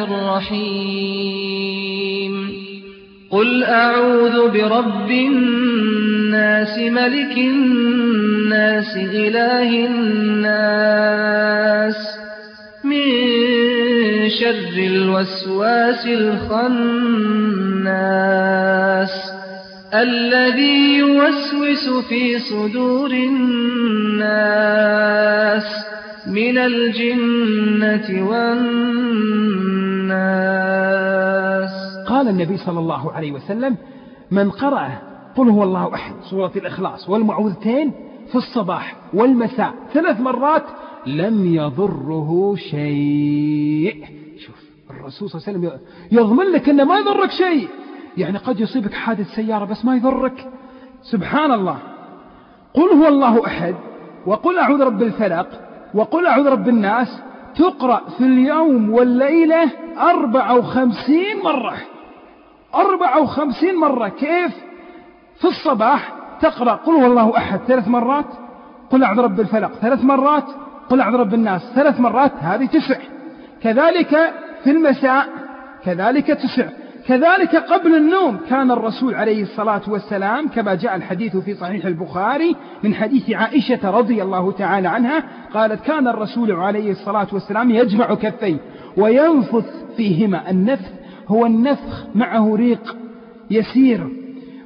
E: الرحيم قل أعوذ برب الناس ملك الناس إله الناس من شر الوسواس الخناس الذي يوسوس في صدور الناس من الجنة والناس.
B: قال النبي صلى الله عليه وسلم من قرأ قل هو الله أحد سورة الإخلاص والمعوذتين في الصباح والمساء ثلاث مرات لم يضره شيء. شوف الرسول صلى الله عليه وسلم يضمن لك أنه ما يضرك شيء. يعني قد يصيبك حادث سيارة بس ما يضرك. سبحان الله. قل هو الله أحد وقل أعوذ برب الفلق وقل أعوذ برب الناس تقرأ في اليوم والليلة أربعة وخمسين مرة. أربعة وخمسين مرة. كيف؟ في الصباح تقرأ قل هو الله أحد ثلاث مرات قل أعوذ برب الفلق ثلاث مرات قل أعوذ برب الناس ثلاث مرات هذه تسع. كذلك في المساء كذلك تسع. كذلك قبل النوم كان الرسول عليه الصلاة والسلام كما جاء الحديث في صحيح البخاري من حديث عائشة رضي الله تعالى عنها قالت كان الرسول عليه الصلاة والسلام يجمع كفيه وينفث فيهما. النفث هو النفخ معه ريق يسير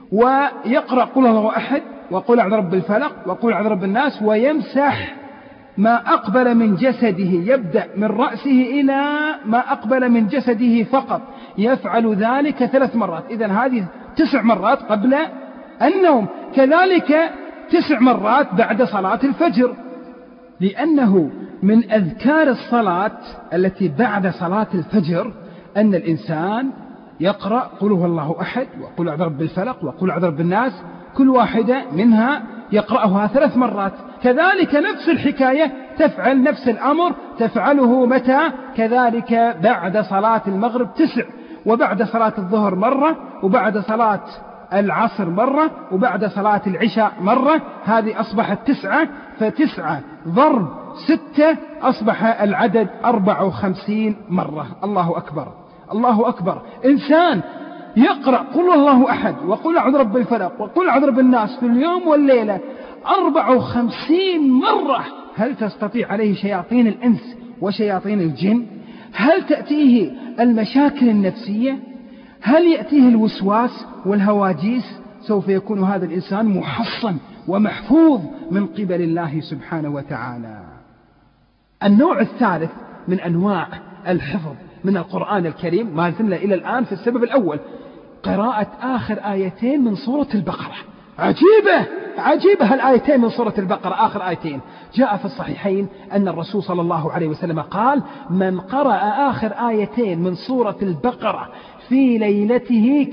B: ويقرأ قل الله أحد وقل أعوذ برب الفلق وقل أعوذ برب الناس، ويمسح ما أقبل من جسده، يبدأ من رأسه إلى ما أقبل من جسده فقط، يفعل ذلك ثلاث مرات. إذن هذه تسع مرات قبل النوم، كذلك تسع مرات بعد صلاة الفجر، لأنه من أذكار الصلاة التي بعد صلاة الفجر أن الإنسان يقرأ قل هو الله أحد وقل أعوذ برب الفلق وقل أعوذ برب الناس، كل واحدة منها يقرأها ثلاث مرات. كذلك نفس الحكاية تفعل نفس الأمر، تفعله متى؟ كذلك بعد صلاة المغرب تسع، وبعد صلاة الظهر مرة، وبعد صلاة العصر مرة، وبعد صلاة العشاء مرة. هذه أصبحت تسعة، فتسعة ضرب ستة أصبح العدد أربع وخمسين مرة. الله أكبر الله أكبر. إنسان يقرأ قل الله أحد وقل أعوذ برب الفلق وقل أعوذ برب الناس في اليوم والليلة أربع وخمسين مرة، هل تستطيع عليه شياطين الإنس وشياطين الجن؟ هل تأتيه المشاكل النفسية؟ هل يأتيه الوسواس والهواجيس؟ سوف يكون هذا الإنسان محصن ومحفوظ من قبل الله سبحانه وتعالى. النوع الثالث من أنواع الحفظ من القرآن الكريم، ما زلنا إلى الآن في السبب الأول، قراءة آخر آيتين من سورة البقرة. عجيبة عجيبة الآيتين من سورة البقرة، آخر آيتين. جاء في الصحيحين أن الرسول صلى الله عليه وسلم قال: من قرأ آخر آيتين من سورة البقرة في ليلته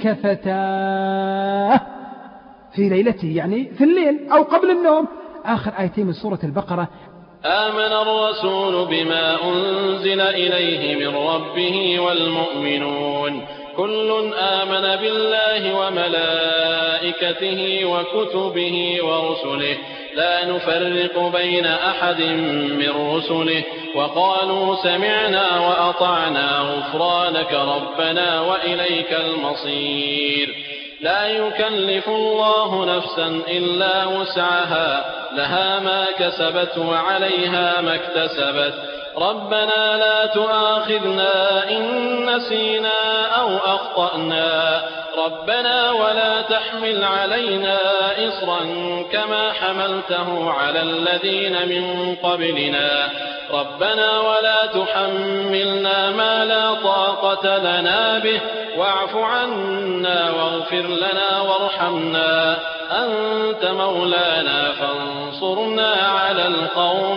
B: كفتاه، في ليلته يعني في الليل أو قبل النوم، آخر آيتين من سورة البقرة.
F: آمن الرسول بما أنزل إليه من ربه والمؤمنون كل آمن بالله وملائكته وكتبه ورسله لا نفرق بين أحد من رسله وقالوا سمعنا وأطعنا غفرانك ربنا وإليك المصير. لا يكلف الله نفسا إلا وسعها لها ما كسبت وعليها ما اكتسبت ربنا لا تؤاخذنا إن نسينا أو أخطأنا ربنا ولا تحمل علينا إصرا كما حملته على الذين من قبلنا ربنا ولا تحملنا ما لا طاقة لنا به واعف عنا واغفر لنا وارحمنا أنت مولانا فانصرنا على القوم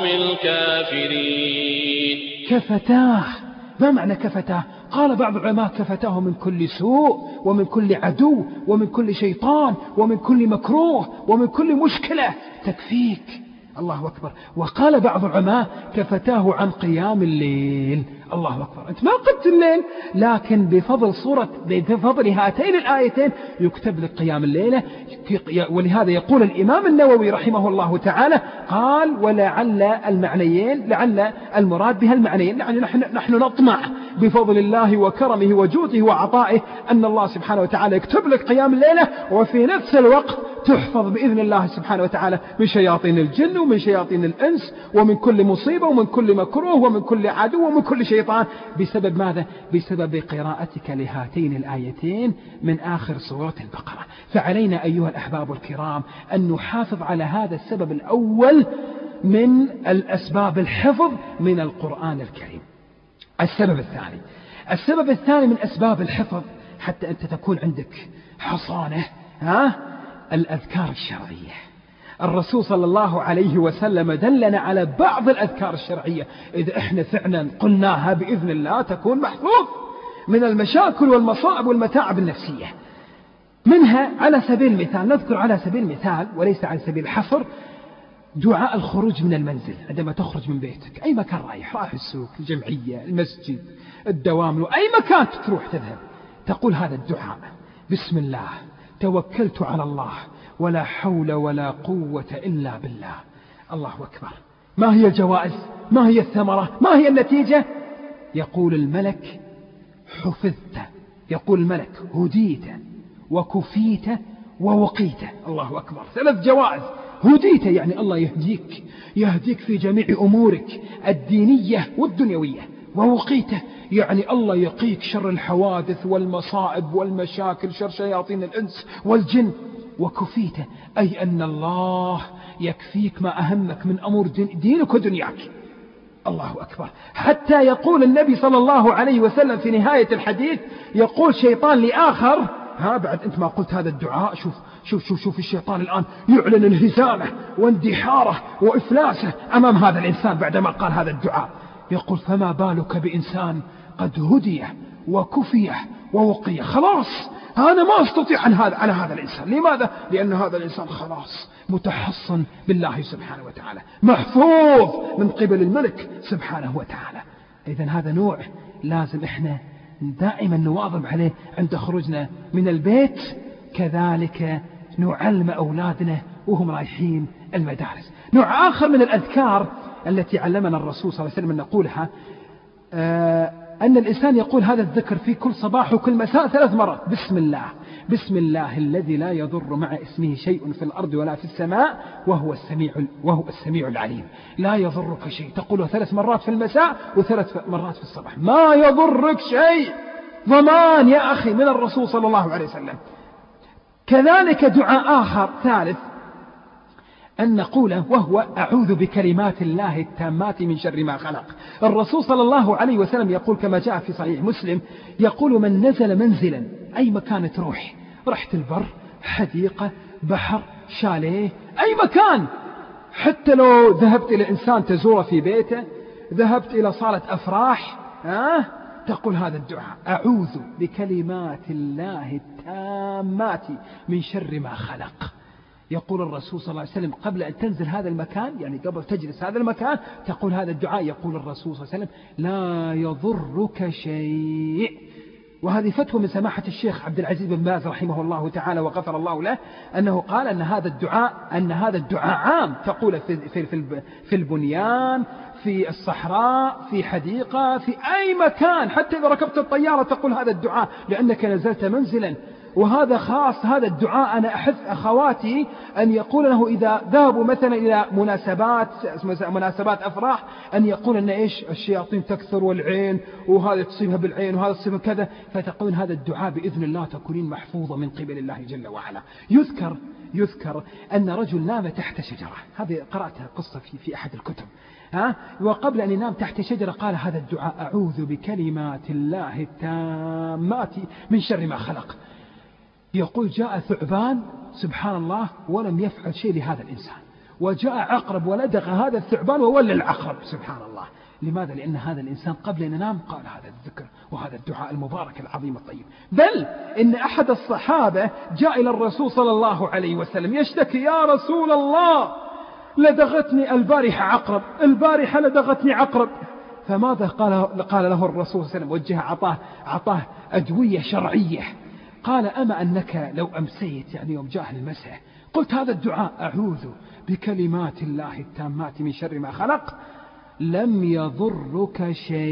F: الكافرين.
B: كفتاه، ما معنى كفتاه؟ قال بعض العلماء كفتاه من كل سوء ومن كل عدو ومن كل شيطان ومن كل مكروه ومن كل مشكلة تكفيك. الله أكبر. وقال بعض العلماء كفتاه عن قيام الليل. الله أكبر. أنت ما قمت الليل، لكن بفضل صورة بفضل هاتين الآيتين يكتب لك قيام الليلة. ولهذا يقول الإمام النووي رحمه الله تعالى قال: ولعل المعنيين، لعل المراد بها المعنيين، يعني نحن, نحن نطمع بفضل الله وكرمه وجوده وعطائه أن الله سبحانه وتعالى يكتب لك قيام الليلة، وفي نفس الوقت تحفظ بإذن الله سبحانه وتعالى من شياطين الجن ومن شياطين الإنس ومن كل مصيبة ومن كل مكروه ومن كل عدو ومن كل شيطان. بسبب ماذا؟ بسبب قراءتك لهاتين الآيتين من آخر سورة البقرة. فعلينا أيها الأحباب الكرام أن نحافظ على هذا السبب الأول من الأسباب الحفظ من القرآن الكريم. السبب الثاني السبب الثاني من أسباب الحفظ حتى أنت تكون عندك حصانة، ها؟ الأذكار الشرعية. الرسول صلى الله عليه وسلم دلنا على بعض الأذكار الشرعية إذا إحنا فعلا قلناها بإذن الله تكون محفوظ من المشاكل والمصائب والمتاعب النفسية. منها على سبيل المثال، نذكر على سبيل المثال وليس على سبيل الحصر، دعاء الخروج من المنزل. عندما تخرج من بيتك أي مكان رايح، رايح السوق، الجمعية، المسجد، الدوام، أي مكان تروح تذهب، تقول هذا الدعاء: بسم الله توكلت على الله ولا حول ولا قوة إلا بالله. الله أكبر. ما هي الجوائز؟ ما هي الثمرة؟ ما هي النتيجة؟ يقول الملك: حفظت. يقول الملك: هديت وكفيت ووقيت. الله أكبر. ثلاث جوائز. هديت يعني الله يهديك، يهديك في جميع أمورك الدينية والدنيوية. ووقيت يعني الله يقيك شر الحوادث والمصائب والمشاكل، شر شياطين الإنس والجن. وكفيته أي أن الله يكفيك ما أهمك من أمور دينك ودنياك. الله أكبر. حتى يقول النبي صلى الله عليه وسلم في نهاية الحديث، يقول شيطان لآخر، ها بعد أنت ما قلت هذا الدعاء، شوف شوف شوف شوف الشيطان الآن يعلن انهزامه واندحاره وإفلاسه أمام هذا الإنسان بعدما قال هذا الدعاء. يقول فما بالك بإنسان قد هدي وكفي ووقي، خلاص أنا ما أستطيع عن هذا على هذا الإنسان. لماذا؟ لأن هذا الإنسان خلاص متحصن بالله سبحانه وتعالى، محفوظ من قبل الملك سبحانه وتعالى. إذن هذا نوع لازم إحنا دائما نواظب عليه عند خروجنا من البيت، كذلك نعلم أولادنا وهم رايحين المدارس. نوع آخر من الأذكار التي علمنا الرسول صلى الله عليه وسلم أن نقولها، آه أن الإنسان يقول هذا الذكر في كل صباح وكل مساء ثلاث مرات: بسم الله، بسم الله الذي لا يضر مع اسمه شيء في الأرض ولا في السماء وهو السميع وهو السميع العليم. لا يضرك شيء، تقوله ثلاث مرات في المساء وثلاث مرات في الصباح، ما يضرك شيء، ضمان يا أخي من الرسول صلى الله عليه وسلم. كذلك دعاء آخر ثالث أن نقوله وهو أعوذ بكلمات الله التامات من شر ما خلق. الرسول صلى الله عليه وسلم يقول كما جاء في صحيح مسلم، يقول من نزل منزلا، أي مكان تروح، رحت البر، حديقة، بحر، شاليه، أي مكان، حتى لو ذهبت إلى إنسان تزوره في بيته، ذهبت إلى صالة أفراح، أه؟ تقول هذا الدعاء: أعوذ بكلمات الله التامات من شر ما خلق. يقول الرسول صلى الله عليه وسلم قبل أن تنزل هذا المكان، يعني قبل تجلس هذا المكان، تقول هذا الدعاء. يقول الرسول صلى الله عليه وسلم: لا يضرك شيء. وهذه فتوى من سماحة الشيخ عبد العزيز بن باز رحمه الله تعالى وغفر الله له، أنه قال أن هذا الدعاء أن هذا الدعاء عام، تقول في في في في البنيان، في الصحراء، في حديقة، في أي مكان، حتى إذا ركبت الطيارة تقول هذا الدعاء لأنك نزلت منزلا. وهذا خاص، هذا الدعاء أنا أحث أخواتي أن يقول له إذا ذهبوا مثلا إلى مناسبات مناسبات أفراح، أن يقول أن إيش الشياطين تكثر والعين، وهذا تصيبها بالعين وهذا تصيبها كذا، فتقول هذا الدعاء بإذن الله تكونين محفوظة من قبل الله جل وعلا. يذكر يذكر أن رجل نام تحت شجرة، هذه قرأتها قصة في في أحد الكتب، ها؟ وقبل أن ينام تحت شجرة قال هذا الدعاء: أعوذ بكلمات الله التامات من شر ما خلق. يقول جاء ثعبان سبحان الله ولم يفعل شيء لهذا الإنسان، وجاء عقرب ولدغ هذا الثعبان وولى العقرب سبحان الله. لماذا؟ لأن هذا الإنسان قبل أن ينام قال هذا الذكر وهذا الدعاء المبارك العظيم الطيب. بل إن أحد الصحابة جاء إلى الرسول صلى الله عليه وسلم يشتكي: يا رسول الله لدغتني البارحة عقرب، البارحة لدغتني عقرب. فماذا قال قال له الرسول صلى الله عليه وسلم؟ وجه عطاه عطاه أدوية شرعية. قال: أما أنك لو أمسيت، يعني يوم جاء المساء، قلت هذا الدعاء: أعوذ بكلمات الله التامات من شر ما خلق، لم يضرك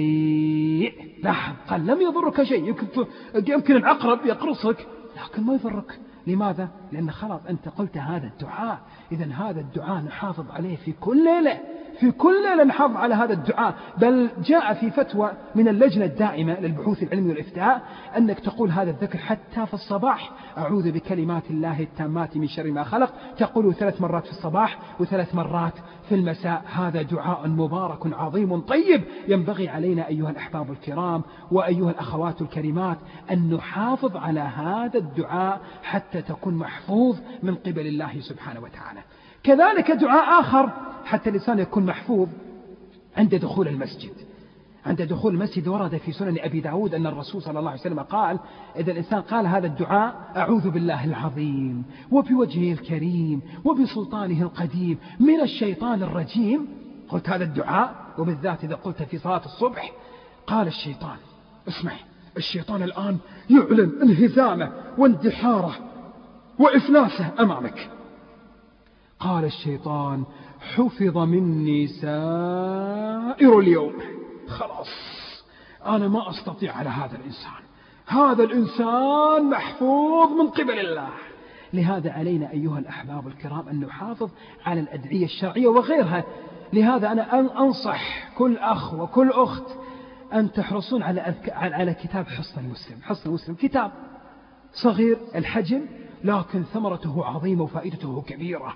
B: شيء. لاحظ، قال لم يضرك شيء. يمكن يمكن العقرب يقرصك لكن ما يضرك. لماذا؟ لأن خلاص أنت قلت هذا الدعاء. إذن هذا الدعاء نحافظ عليه في كل ليلة، في كل ليلة نحافظ على هذا الدعاء. بل جاء في فتوى من اللجنة الدائمة للبحوث العلمية والإفتاء أنك تقول هذا الذكر حتى في الصباح: أعوذ بكلمات الله التامات من شر ما خلق، تقوله ثلاث مرات في الصباح وثلاث مرات في المساء. هذا دعاء مبارك عظيم طيب، ينبغي علينا أيها الأحباب الكرام وأيها الأخوات الكريمات أن نحافظ على هذا الدعاء حتى تكون محفوظ من قبل الله سبحانه وتعالى. كذلك دعاء آخر حتى الإنسان يكون محفوظ عند دخول المسجد. عند دخول المسجد ورد في سنن أبي داود أن الرسول صلى الله عليه وسلم قال: إذا الإنسان قال هذا الدعاء: أعوذ بالله العظيم وبوجهه الكريم وبسلطانه القديم من الشيطان الرجيم. قلت هذا الدعاء، وبالذات إذا قلت في صلاة الصبح، قال الشيطان: اسمع، الشيطان الآن يعلن انهزامه واندحاره وإفلاسه أمامك. قال الشيطان: حفظ مني سائر اليوم، خلاص أنا ما أستطيع على هذا الإنسان، هذا الإنسان محفوظ من قبل الله. لهذا علينا أيها الأحباب الكرام أن نحافظ على الأدعية الشرعية وغيرها. لهذا أنا أنصح كل أخ وكل أخت أن تحرصون على أذك... على كتاب حصن المسلم. حصن المسلم كتاب صغير الحجم لكن ثمرته عظيمة وفائدته كبيرة.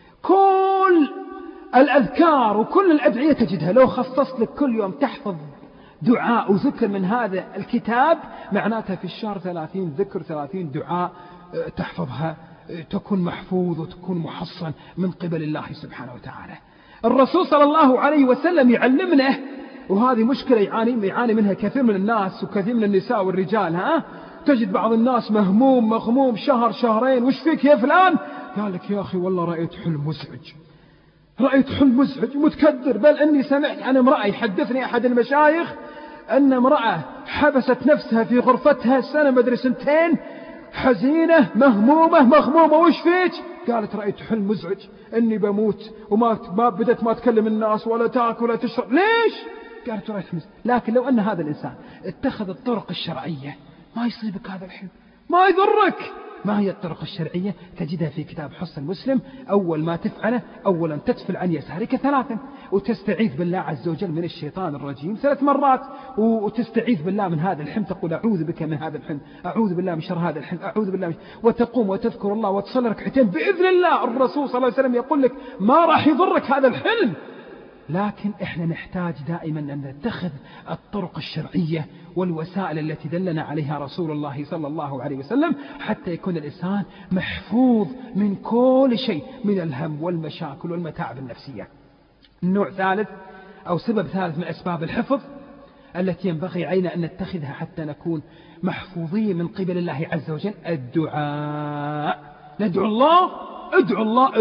B: كل الأذكار وكل الأدعية تجدها. لو خصصت لك كل يوم تحفظ دعاء وذكر من هذا الكتاب معناتها في الشهر ثلاثين ذكر ثلاثين دعاء تحفظها تكون محفوظ وتكون محصن من قبل الله سبحانه وتعالى. الرسول صلى الله عليه وسلم يعلمنا، وهذه مشكلة يعاني, يعاني منها كثير من الناس وكثير من النساء والرجال. ها تجد بعض الناس مهموم مغموم شهر شهرين، وش فيك يا فلان؟ قال لك يا أخي والله رأيت حلم مزعج، رأيت حلم مزعج متكدر. بل أني سمعت عن امرأة يحدثني أحد المشايخ أن امرأة حبست نفسها في غرفتها سنة مدري سنتين، حزينة مهمومة مغمومة. وش فيك؟ قالت رأيت حلم مزعج أني بموت وما ما بدت ما تكلم الناس ولا تاكل ولا تشرب. ليش؟ قالت رأيت حلم. لكن لو أن هذا الإنسان اتخذ الطرق الشرعية ما يصيبك هذا الحلم، ما يضرك. ما هي الطرق الشرعية؟ تجدها في كتاب حصن المسلم. أول ما تفعله أولا تدفل عن يسارك ثلاثا، وتستعيذ بالله عز وجل من الشيطان الرجيم ثلاث مرات، وتستعيذ بالله من هذا الحلم، تقول أعوذ بك من هذا الحلم، أعوذ بالله من شر هذا الحلم، أعوذ بالله من... وتقوم وتذكر الله وتصلي ركعتين بإذن الله. الرسول صلى الله عليه وسلم يقول لك ما راح يضرك هذا الحلم. لكن إحنا نحتاج دائما أن نتخذ الطرق الشرعية والوسائل التي دلنا عليها رسول الله صلى الله عليه وسلم حتى يكون الإنسان محفوظ من كل شيء من الهم والمشاكل والمتاعب النفسية. النوع ثالث أو سبب ثالث من أسباب الحفظ التي ينبغي علينا أن نتخذها حتى نكون محفوظين من قبل الله عز وجل الدعاء. ندعو الله، ادعو الله،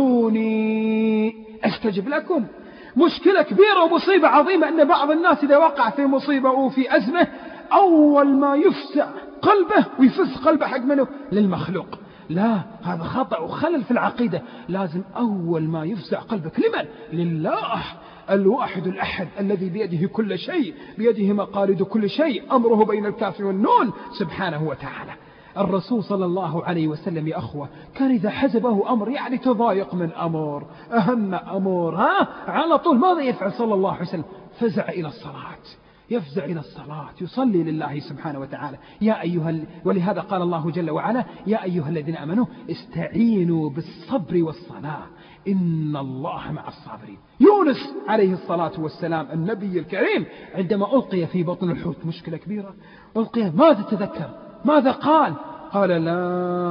B: ادعوني أستجب لكم. مشكلة كبيرة ومصيبة عظيمة أن بعض الناس إذا وقع في مصيبة أو في أزمة أول ما يفزع قلبه ويفز قلبه حق منه للمخلوق. لا، هذا خطأ وخلل في العقيدة. لازم أول ما يفزع قلبك لمن؟ لله الواحد الأحد الذي بيده كل شيء، بيده مقاليد كل شيء، أمره بين الكاف والنون سبحانه وتعالى. الرسول صلى الله عليه وسلم يا أخوة كان إذا حزبه أمر يعني تضايق من أمر أهم أمر ها على طول ماذا يفعل صلى الله عليه وسلم؟ فزع إلى الصلاة، يفزع إلى الصلاة، يصلي لله سبحانه وتعالى. يا أيها ال... ولهذا قال الله جل وعلا يا أيها الذين آمنوا استعينوا بالصبر والصلاة إن الله مع الصابرين. يونس عليه الصلاة والسلام النبي الكريم عندما ألقي في بطن الحوت مشكلة كبيرة، ألقي ماذا تذكر؟ ماذا قال؟ قال لا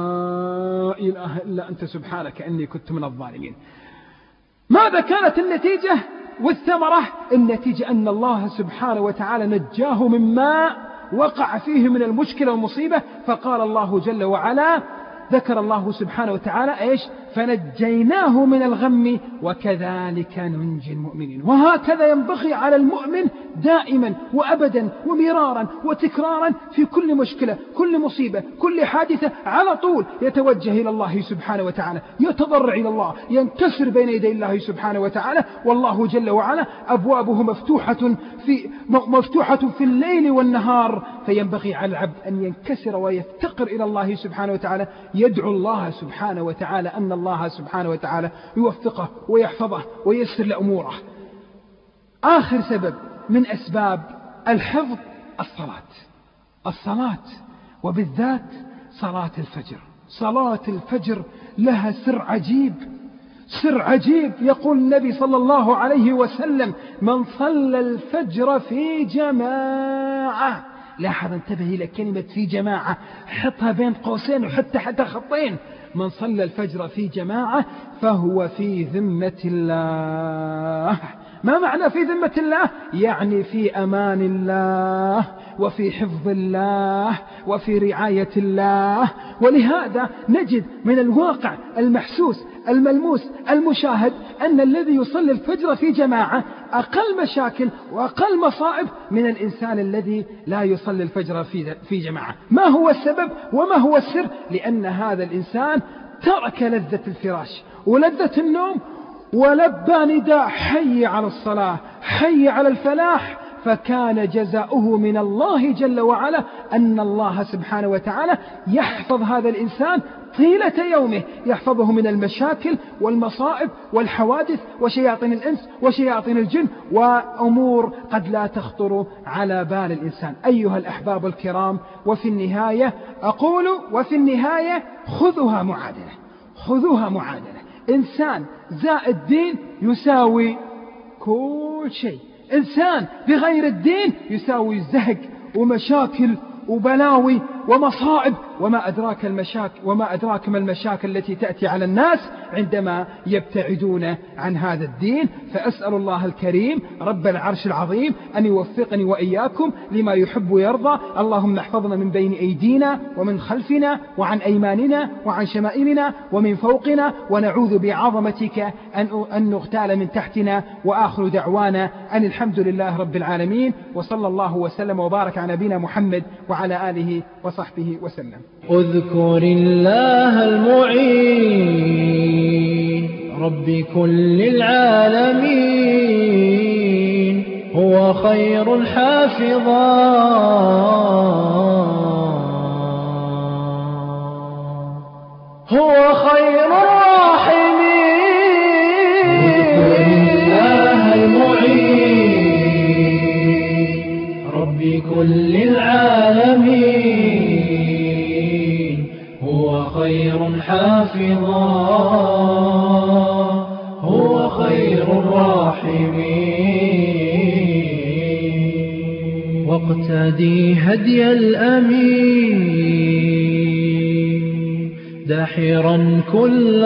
B: إله إلا أنت سبحانك إني كنت من الظالمين. ماذا كانت النتيجة والثمرة؟ النتيجة أن الله سبحانه وتعالى نجاه مما وقع فيه من المشكلة والمصيبة. فقال الله جل وعلا ذكر الله سبحانه وتعالى إيش؟ فنجيناه من الغم وكذلك ننجي المؤمنين. وهكذا ينبغي على المؤمن دائما وأبدا ومرارا وتكرارا في كل مشكلة كل مصيبة كل حادثة على طول يتوجه إلى الله سبحانه وتعالى، يتضرع إلى الله، ينكسر بين يدي الله سبحانه وتعالى. والله جل وعلا أبوابه مفتوحة في, مفتوحة في الليل والنهار، فينبغي على العبد أن ينكسر ويفتقر إلى الله سبحانه وتعالى، يدعو الله سبحانه وتعالى أن الله سبحانه وتعالى يوفقه ويحفظه وييسر لأموره. آخر سبب من أسباب الحفظ الصلاة. الصلاة وبالذات صلاة الفجر. صلاة الفجر لها سر عجيب، سر عجيب. يقول النبي صلى الله عليه وسلم من صلى الفجر في جماعة، لاحظ انتبه إلى كلمة في جماعة، حطها بين قوسين وحتى حتى خطين. من صلى الفجر في جماعة فهو في ذمة الله. ما معنى في ذمة الله؟ يعني في أمان الله وفي حفظ الله وفي رعاية الله. ولهذا نجد من الواقع المحسوس الملموس المشاهد أن الذي يصلي الفجر في جماعة أقل مشاكل وأقل مصائب من الإنسان الذي لا يصلي الفجر في جماعة. ما هو السبب وما هو السر؟ لأن هذا الإنسان ترك لذة الفراش ولذة النوم ولبى نداء حي على الصلاة حي على الفلاح، فكان جزاؤه من الله جل وعلا أن الله سبحانه وتعالى يحفظ هذا الإنسان طيلة يومه، يحفظه من المشاكل والمصائب والحوادث وشياطين الإنس وشياطين الجن وأمور قد لا تخطر على بال الإنسان. أيها الأحباب الكرام، وفي النهاية أقول وفي النهاية خذوها معادلة، خذوها معادلة. إنسان زائد دين يساوي كل شيء، إنسان بغير الدين يساوي زهق ومشاكل وبلاوي ومصائب، وما أدراك المشاكل وما أدراك ما المشاكل التي تأتي على الناس عندما يبتعدون عن هذا الدين. فأسأل الله الكريم رب العرش العظيم أن يوفقني وإياكم لما يحب ويرضى. اللهم احفظنا من بين أيدينا ومن خلفنا وعن أيماننا وعن شمائلنا ومن فوقنا، ونعوذ بعظمتك أن نغتال من تحتنا. وآخر دعوانا أن الحمد لله رب العالمين، وصلى الله وسلم وبارك على نبينا محمد وعلى آله وصحبه وسلم.
A: اذكر الله المعين رب كل العالمين، هو خير الحافظا هو خير الراحمين. اذكر الله المعين رب كل العالمين، هو خير حافظا هو خير الراحمين. واقتدي هدي الأمين داحرا كل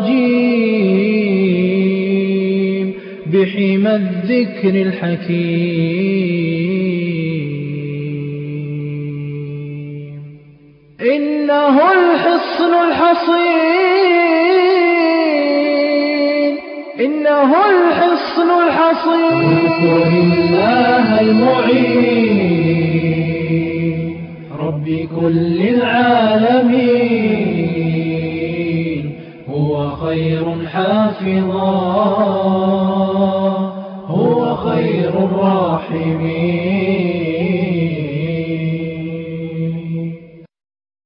A: رجيم بحمى الذكر الحكيم. إنه الحصن الحصين إنه الحصن الحصين. اذكر الله المعين رب كل العالمين، هو خير حافظا هو خير الراحمين.